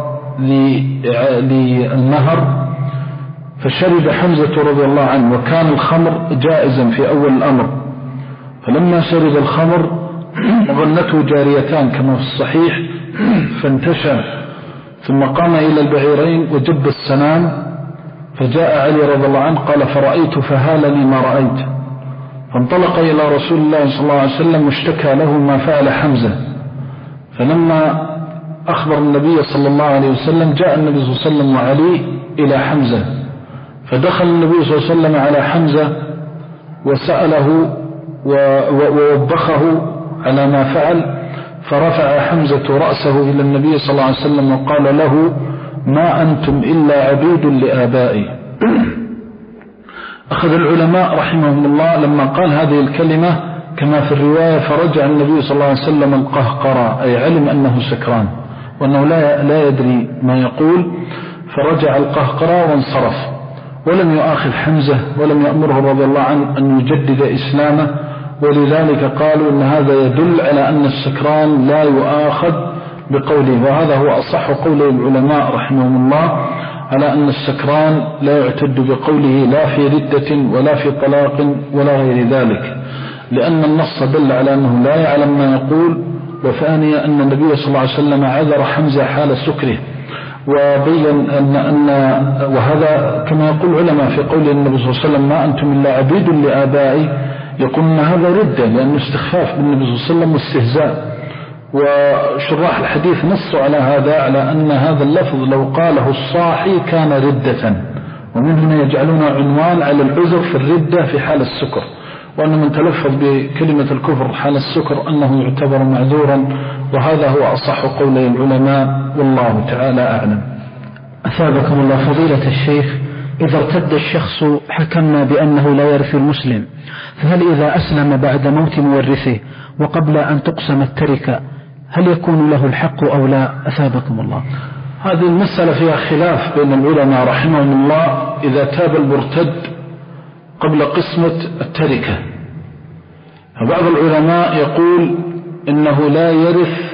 Speaker 2: للنهر، فشرب حمزة رضي الله عنه، وكان الخمر جائزا في أول الأمر. فلما شرب الخمر ظنته جاريتان كما في الصحيح، فانتشى ثم قام إلى البعيرين وجب السنام، فجاء علي رضي الله عنه قال: فرأيت فهالني ما رأيت. فانطلق إلى رسول الله صلى الله عليه وسلم واشتكى له ما فعل حمزة. فلما أخبر النبي صلى الله عليه وسلم جاء النبي صلى الله عليه وسلم وعلي إلى حمزة، فدخل النبي صلى الله عليه وسلم على حمزة وسأله ووبخه على ما فعل، فرفع حمزة رأسه إلى النبي صلى الله عليه وسلم وقال له: ما أنتم إلا عبيد لآبائي. أخذ العلماء رحمهم الله لما قال هذه الكلمة كما في الرواية، فرجع النبي صلى الله عليه وسلم القهقرى، أي علم أنه سكران وأنه لا لا يدري ما يقول، فرجع القهقرى وانصرف، ولم يؤاخذ حمزة ولم يأمره رضي الله عنه أن يجدد إسلامه. ولذلك قالوا أن هذا يدل على أن السكران لا يؤاخذ بقوله، وهذا هو أصح قول العلماء رحمهم الله على أن السكران لا يعتد بقوله لا في ردة ولا في طلاق ولا غير ذلك، لأن النص دل على أنه لا يعلم ما يقول. وثانيا أن النبي صلى الله عليه وسلم عذر حمزة حال سكره، وبين أن, أن وهذا كما يقول علماء في قول النبي صلى الله عليه وسلم: ما أنتم إلا عبيد لآبائي، يقول أن هذا ردة لأنه استخفاف بالنبي صلى الله عليه وسلم واستهزاء. وشراح الحديث نصوا على هذا، على أن هذا اللفظ لو قاله الصاحي كان ردة، ومن هنا يجعلون عنوان على العذر في الردة في حال السكر، وأن من تلفظ بكلمة الكفر حال السكر أنه يعتبر معذورا، وهذا هو أصح قولي العلماء، والله تعالى أعلم.
Speaker 3: أثابكم الله فضيلة الشيخ. إذا ارتد الشخص حكمنا بأنه لا يرث المسلم، فهل إذا أسلم بعد موت مورثه وقبل أن تقسم التركة هل يكون له الحق أو لا؟ أثابكم الله.
Speaker 2: هذه المسألة فيها خلاف بين العلماء رحمهم الله إذا تاب المرتد قبل قسمة التركة. فبعض العلماء يقول إنه لا يرث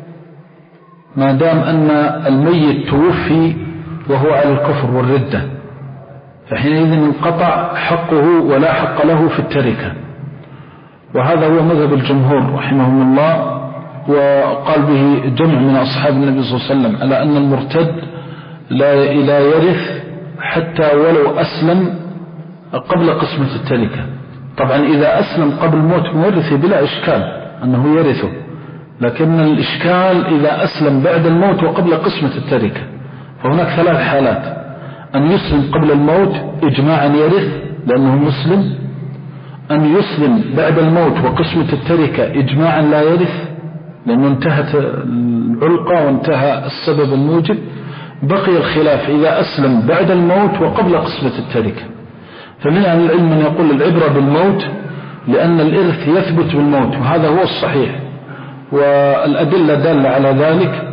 Speaker 2: ما دام أن الميت توفي وهو على الكفر والردة، فحينئذ انقطع حقه ولا حق له في التركة، وهذا هو مذهب الجمهور رحمهم الله، وقال به جمع من أصحاب النبي صلى الله عليه وسلم على أن المرتد لا لا يرث حتى ولو أسلم قبل قسمة التركة. طبعا إذا أسلم قبل موت مورثه بلا إشكال أنه يرثه، لكن الإشكال إذا أسلم بعد الموت وقبل قسمة التركة، فهناك ثلاث حالات: أن يسلم قبل الموت إجماعا يرث لأنه مسلم، أن يسلم بعد الموت وقسمة التركة إجماعا لا يرث لأنه انتهت العلقة وانتهى السبب الموجب. بقي الخلاف إذا أسلم بعد الموت وقبل قسمة التركة. فمن أهل العلم من يقول العبرة بالموت لأن الإرث يثبت بالموت، وهذا هو الصحيح، والأدلة دالة على ذلك.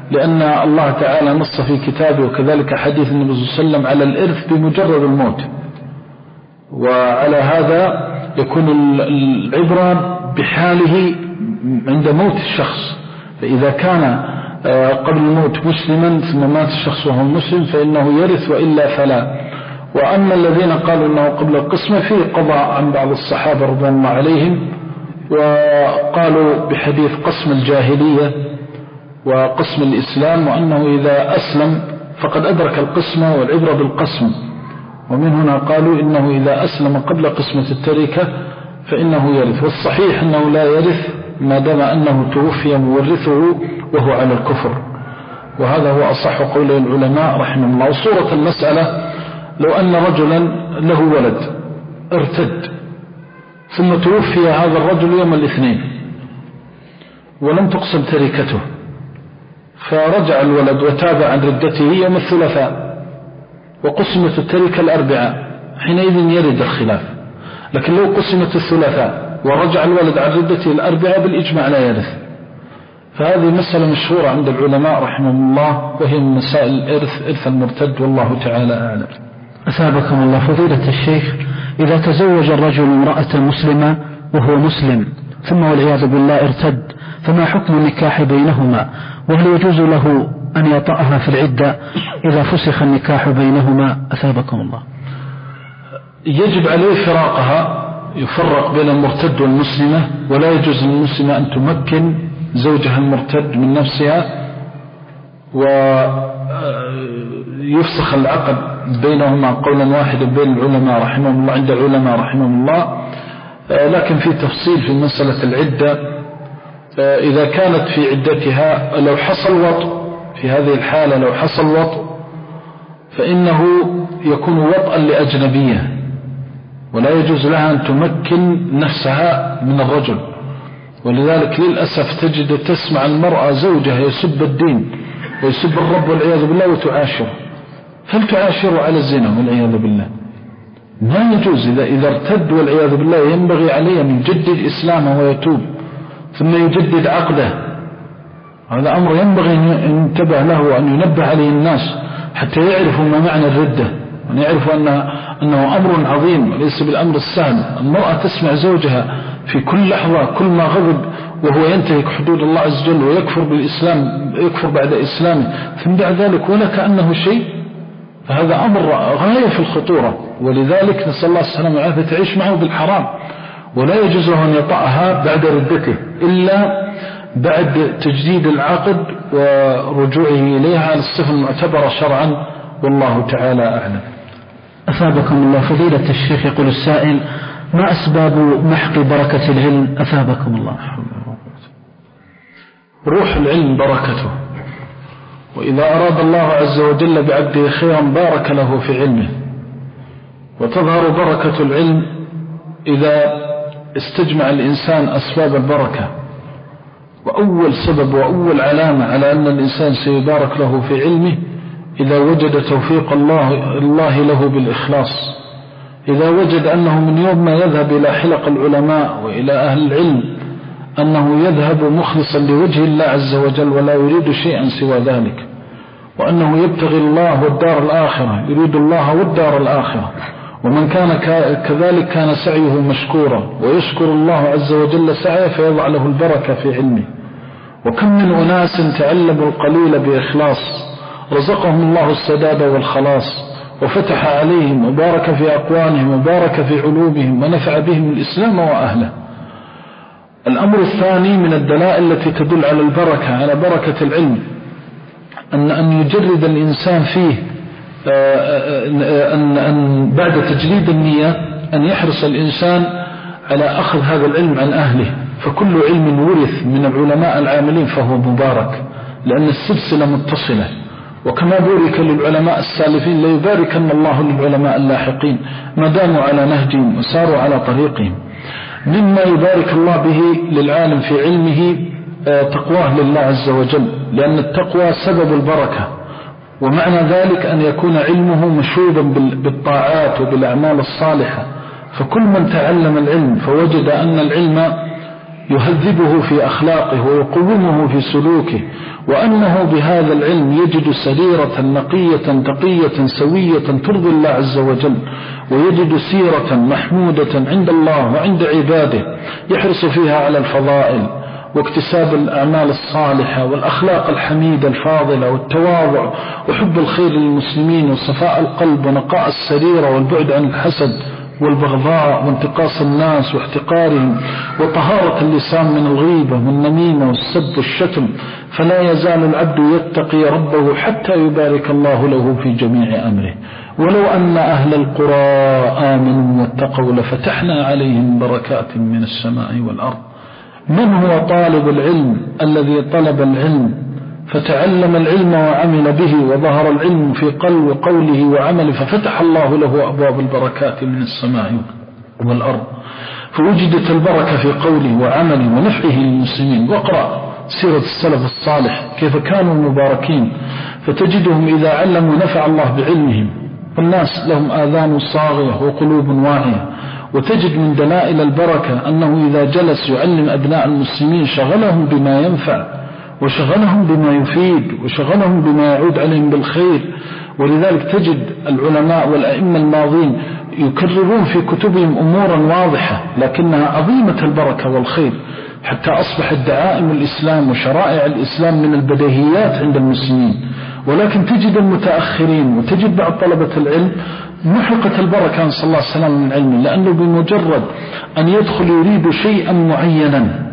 Speaker 2: لأن الله تعالى نص في كتابه وكذلك حديث النبي صلى الله عليه وسلم على الإرث بمجرد الموت، وعلى هذا يكون العبرة بحاله عند موت الشخص. فإذا كان قبل الموت مسلما ثم مات الشخص وهو مسلم فإنه يرث وإلا فلا. وأما الذين قالوا أنه قبل القسمة فيه قضاء عن بعض الصحابة رضي الله عليهم، وقالوا بحديث قسم الجاهلية وقسم الإسلام، وأنه إذا أسلم فقد أدرك القسمة والعبرة بالقسم. ومن هنا قالوا إنه إذا أسلم قبل قسمة التركة فإنه يرث. والصحيح أنه لا يرث ما دام أنه توفي مورثه وهو على الكفر، وهذا هو أصح قول العلماء رحمه الله. وصورة المسألة لو أن رجلا له ولد ارتد ثم توفي هذا الرجل يوم الاثنين ولم تقسم تركته، فرجع الولد وتاب عن ردته يوم الثلاثاء وقسمت التركة الأربعاء، حينئذ يرد الخلاف. لكن لو قسمت الثلاثاء ورجع الولد عن ردته الأربعاء بالإجماع لا يرث. فهذه مسألة مشهورة عند العلماء رحمهم الله، وهي من مسائل الإرث، إرث المرتد، والله تعالى أعلم.
Speaker 3: أثابكم الله فضيلة الشيخ، إذا تزوج الرجل امرأة مسلمة وهو مسلم ثم والعياذ بالله ارتد، فما حكم النكاح بينهما؟ وهل يجوز له أن يطأها في العدة إذا فسخ النكاح بينهما؟ أثابكم الله.
Speaker 2: يجب عليه فراقها، يفرق بين المرتد والمسلمة، ولا يجوز للمسلمة أن تمكن زوجها المرتد من نفسها، ويفسخ العقد بينهما قولا واحدا بين العلماء رحمهم الله، عند العلماء رحمهم الله. لكن في تفصيل في مسألة العدة، إذا كانت في عدتها لو حصل وطء، في هذه الحالة لو حصل وطء فإنه يكون وطئا لأجنبية، ولا يجوز لها أن تمكن نفسها من الرجل. ولذلك للأسف تجد تسمع المرأة زوجها يسب الدين ويسب الرب والعياذ بالله وتعاشر، فلتعاشر على الزنا والعياذ بالله. ما يجوز. إذا, إذا ارتد والعياذ بالله ينبغي عليه أن يجدد إسلامه ويتوب ثم يجدد عقده. هذا أمر ينبغي أن ينتبه له وأن ينبه عليه الناس حتى يعرفوا ما معنى الردة، وأن يعرفوا أن أنه أمر عظيم وليس بالأمر السهل. المرأة تسمع زوجها في كل لحظة كل ما غضب وهو ينتهك حدود الله عز وجل ويكفر بالإسلام، يكفر بعد إسلامه، ثم بعد ذلك ولا كأنه شيء، فهذا أمر غاية في الخطورة. ولذلك نسأل الله السلامة والعافية تعيش معه بالحرام، ولا يجوز له أن يطأها بعد ردته إلا بعد تجديد العقد ورجوعه إليها على الصفة المعتبرة شرعا، والله تعالى أعلم.
Speaker 3: أثابكم الله فضيلة الشيخ، يقول السائل: ما أسباب محق بركة العلم؟ أثابكم الله.
Speaker 2: روح العلم بركته، وإذا أراد الله عز وجل بعبده خيرا بارك له في علمه. وتظهر بركة العلم إذا استجمع الإنسان أسباب البركة، وأول سبب وأول علامة على أن الإنسان سيبارك له في علمه إذا وجد توفيق الله, الله له بالإخلاص، إذا وجد أنه من يوم ما يذهب إلى حلق العلماء وإلى أهل العلم أنه يذهب مخلصا لوجه الله عز وجل ولا يريد شيئا سوى ذلك، وأنه يبتغي الله والدار الآخرة، يريد الله والدار الآخرة. ومن كان كذلك كان سعيه مشكورا، ويشكر الله عز وجل سعيه فيضع له البركة في علمه. وكم من أناس تعلموا القليل بإخلاص رزقهم الله السداد والخلاص، وفتح عليهم وبارك في أقوالهم وبارك في علومهم ونفع بهم الإسلام وأهله. الأمر الثاني من الدلائل التي تدل على البركة، على بركة العلم، أن أن يجرد الإنسان فيه أن أن بعد تجريد النية أن يحرص الإنسان على أخذ هذا العلم عن أهله. فكل علم ورث من العلماء العاملين فهو مبارك، لأن السلسلة متصلة. وكما بورك للعلماء السالفين ليباركن الله للعلماء اللاحقين ما داموا على نهجهم وساروا على طريقهم. مما يبارك الله به للعالم في علمه تقواه لله عز وجل، لأن التقوى سبب البركة. ومعنى ذلك أن يكون علمه مشوبا بالطاعات وبالأعمال الصالحة. فكل من تعلم العلم فوجد أن العلم يهذبه في أخلاقه ويقومه في سلوكه وأنه بهذا العلم يجد سريرة نقية تقية سوية ترضي الله عز وجل، ويجد سيرة محمودة عند الله وعند عباده يحرص فيها على الفضائل واكتساب الأعمال الصالحة والأخلاق الحميدة الفاضلة والتواضع وحب الخير للمسلمين وصفاء القلب ونقاء السريرة والبعد عن الحسد والبغضاء وانتقاص الناس واحتقارهم وطهارة اللسان من الغيبة والنميمة والسب والشتم، فلا يزال العبد يتقي ربه حتى يبارك الله له في جميع أمره. ولو أن أهل القرى آمنوا واتقوا لفتحنا عليهم بركات من السماء والأرض. من هو طالب العلم الذي طلب العلم فتعلم العلم وعمل به وظهر العلم في قلب قوله وعمله، ففتح الله له أبواب البركات من السماء والأرض، فوجدت البركة في قوله وعمله ونفعه للمسلمين. واقرأ سيرة السلف الصالح كيف كانوا مباركين، فتجدهم إذا علموا نفع الله بعلمهم، والناس لهم آذان صاغية وقلوب واعية. وتجد من دلائل البركة أنه إذا جلس يعلم أبناء المسلمين شغلهم بما ينفع وشغلهم بما يفيد وشغلهم بما يعود عليهم بالخير. ولذلك تجد العلماء والأئمة الماضين يكررون في كتبهم أمورا واضحة لكنها عظيمة البركة والخير، حتى أصبحت دعائم الإسلام وشرائع الإسلام من البديهيات عند المسلمين. ولكن تجد المتأخرين وتجد بعض طلبة العلم محقة البركة صلى الله عليه وسلم من علمه، لأنه بمجرد أن يدخل يريد شيئا معينا.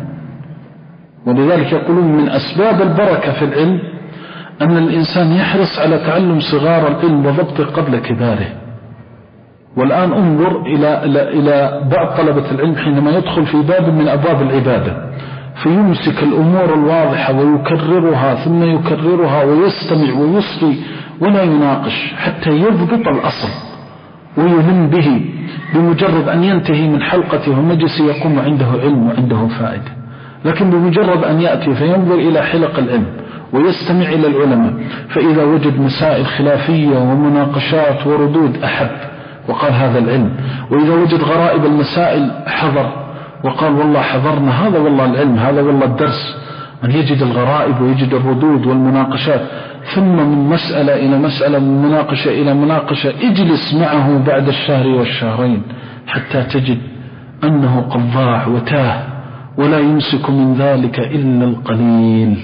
Speaker 2: ولذلك يقولون من أسباب البركة في العلم أن الإنسان يحرص على تعلم صغار العلم وضبطه قبل كباره. والآن انظر إلى, إلى, إلى بعض طلبة العلم حينما يدخل في باب من أبواب العبادة فيمسك الأمور الواضحة ويكررها ثم يكررها ويستمع ويصغي ولا يناقش حتى يضبط الأصل ويلم به، بمجرد أن ينتهي من حلقته ومجلسه يقوم عنده علم وعنده فائدة. لكن بمجرد أن يأتي فينظر إلى حلق العلم ويستمع إلى العلماء، فإذا وجد مسائل خلافية ومناقشات وردود أحب وقال هذا العلم، وإذا وجد غرائب المسائل حضر وقال والله حضرنا، هذا والله العلم، هذا والله الدرس. أن يجد الغرائب ويجد الردود والمناقشات، ثم من مسألة إلى مسألة، من مناقشة إلى مناقشة، اجلس معه بعد الشهر والشهرين حتى تجد أنه قد ضاع وتاه ولا يمسك من ذلك إلا القليل.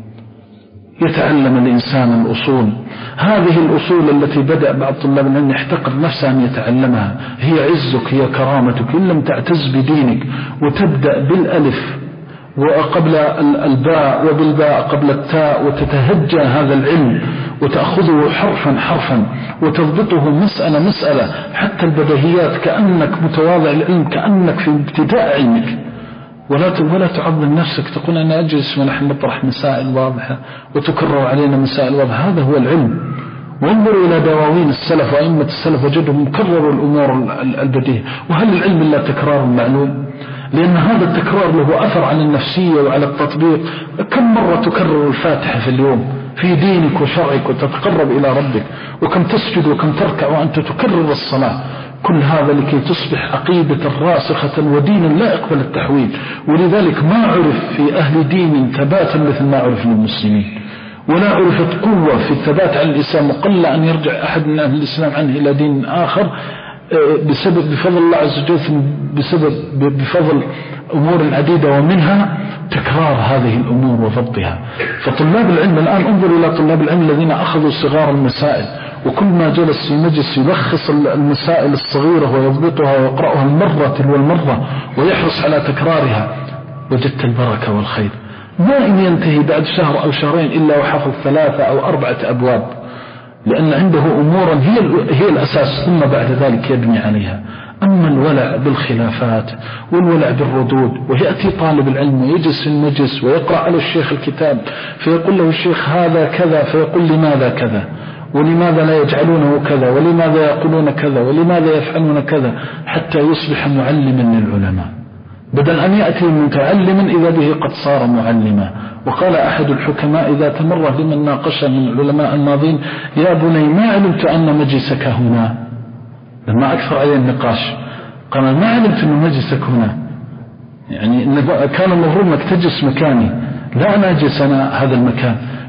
Speaker 2: يتعلم الإنسان الأصول، هذه الأصول التي بدأ بعض طلاب العلم يحتقر نفسه أن يتعلمها، هي عزك، هي كرامتك إن لم تعتز بدينك. وتبدأ بالألف وقبل الباء وبالباء قبل التاء، وتتهجى هذا العلم وتأخذه حرفا حرفا وتضبطه مسألة مسألة حتى البديهيات، كأنك متواضع العلم، كأنك في ابتداء علمك. ولا ولا تعظم نفسك تقول أنا أجلس ونحن نطرح مسائل واضحة وتكرر علينا مسائل واضحة. هذا هو العلم. وانظروا إلى دواوين السلف وأئمة السلف وجدهم كرروا الأمور البديهة. وهل العلم إلا تكرار معلوم؟ لأن هذا التكرار له أثر على النفسية وعلى التطبيق. كم مرة تكرر الفاتحة في اليوم في دينك وشرعك وتتقرب إلى ربك، وكم تسجد وكم تركع وأنت تكرر الصلاة. كل هذا لكي تصبح عقيدة راسخة ودينا لا يقبل التحويل. ولذلك ما عرف في أهل دين ثباتا مثل ما عرف للمسلمين، ولا عرفت قوة في الثبات على الإسلام، وقل أن يرجع أحد من أهل الإسلام عنه إلى دين آخر بسبب بفضل الله عز وجل، بسبب بفضل أمور عديدة، ومنها تكرار هذه الأمور وضبطها. فطلاب العلم الآن انظروا إلى طلاب العلم الذين أخذوا صغار المسائل، وكل ما جلس في مجلس يلخص المسائل الصغيرة ويضبطها ويقرأها المرة والمرة ويحرص على تكرارها، وجدت البركة والخير. ما إن ينتهي بعد شهر أو شهرين إلا وحفظ ثلاثة أو أربعة أبواب، لأن عنده أمورا هي هي الأساس، ثم بعد ذلك يبني عليها. أما الولع بالخلافات والولع بالردود، ويأتي طالب العلم ويجلس في المجلس ويقرأ على الشيخ الكتاب فيقول له الشيخ هذا كذا، فيقول لماذا كذا، ولماذا لا يجعلونه كذا، ولماذا يقولون كذا، ولماذا يفعلون كذا، حتى يصبح معلما للعلماء، بدل أن يأتي متعلما إذا به قد صار معلما. وقال أحد الحكماء إذا تمره لمن ناقش من العلماء الماضين: يا بني ما علمت أن مجلسك هنا، لما أكثر عليه النقاش قال ما علمت أن مجلسك هنا، يعني كان المفروض أنك تجلس مكاني، لا أنا أجلس أنا هذا المكان.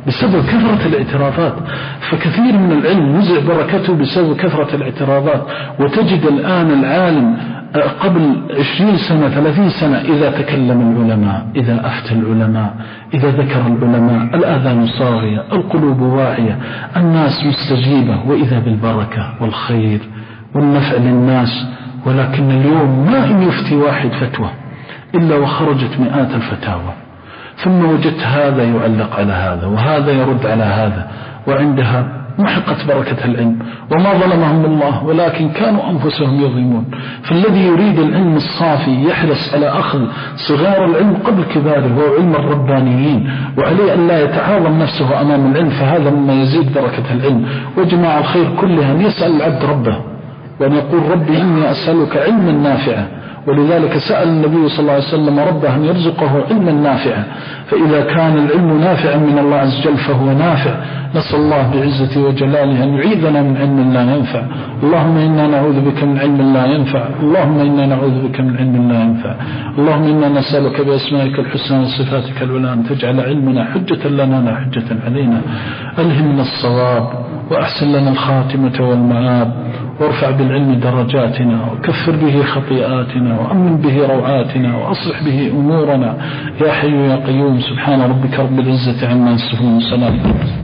Speaker 2: بسبب كثرة الاعتراضات. فكثير من العلم نزع بركته بسبب كثرة الاعتراضات. وتجد الآن العالم قبل عشرين سنة ثلاثين سنة إذا تكلم العلماء، إذا أفتى العلماء، إذا ذكر العلماء، الآذان صاغية، القلوب واعية، الناس مستجيبة، وإذا بالبركة والخير والنفع للناس. ولكن اليوم ما إن يفتي واحد فتوى إلا وخرجت مئات الفتاوى، ثم وجدت هذا يعلق على هذا وهذا يرد على هذا، وعندها محقت بركة العلم. وما ظلمهم الله ولكن كانوا أنفسهم يظلمون. فالذي يريد العلم الصافي يحرص على أخذ صغار العلم قبل كباره، وهو علم الربانيين، وعليه أن لا يتعاظم نفسه أمام العلم، فهذا مما يزيد بركة العلم. وجماع الخير كلها أن يسأل العبد ربه وأن يقول ربي إني أسألك علما نافعا. ولذلك سأل النبي صلى الله عليه وسلم ربه أن يرزقه علما نافعا. فإذا كان العلم نافعا من الله عز وجل فهو نافع. نسأل الله بعزته وجلاله أن يعيذنا من علم لا ينفع. اللهم إنا نعوذ بك من علم لا ينفع. اللهم إنا نعوذ بك من علم لا ينفع. اللهم إنا نسألك بأسمائك الحسنى وصفاتك العلى أن تجعل علمنا حجة لنا لا حجة علينا. ألهمنا الصواب وأحسن لنا الخاتمة والمآب، وارفع بالعلم درجاتنا، وكفر به خطيئاتنا، وأمن به روعاتنا، وأصلح به أمورنا يا حي يا قيوم. سبحان ربك رب العزة عما يصفون. سلام.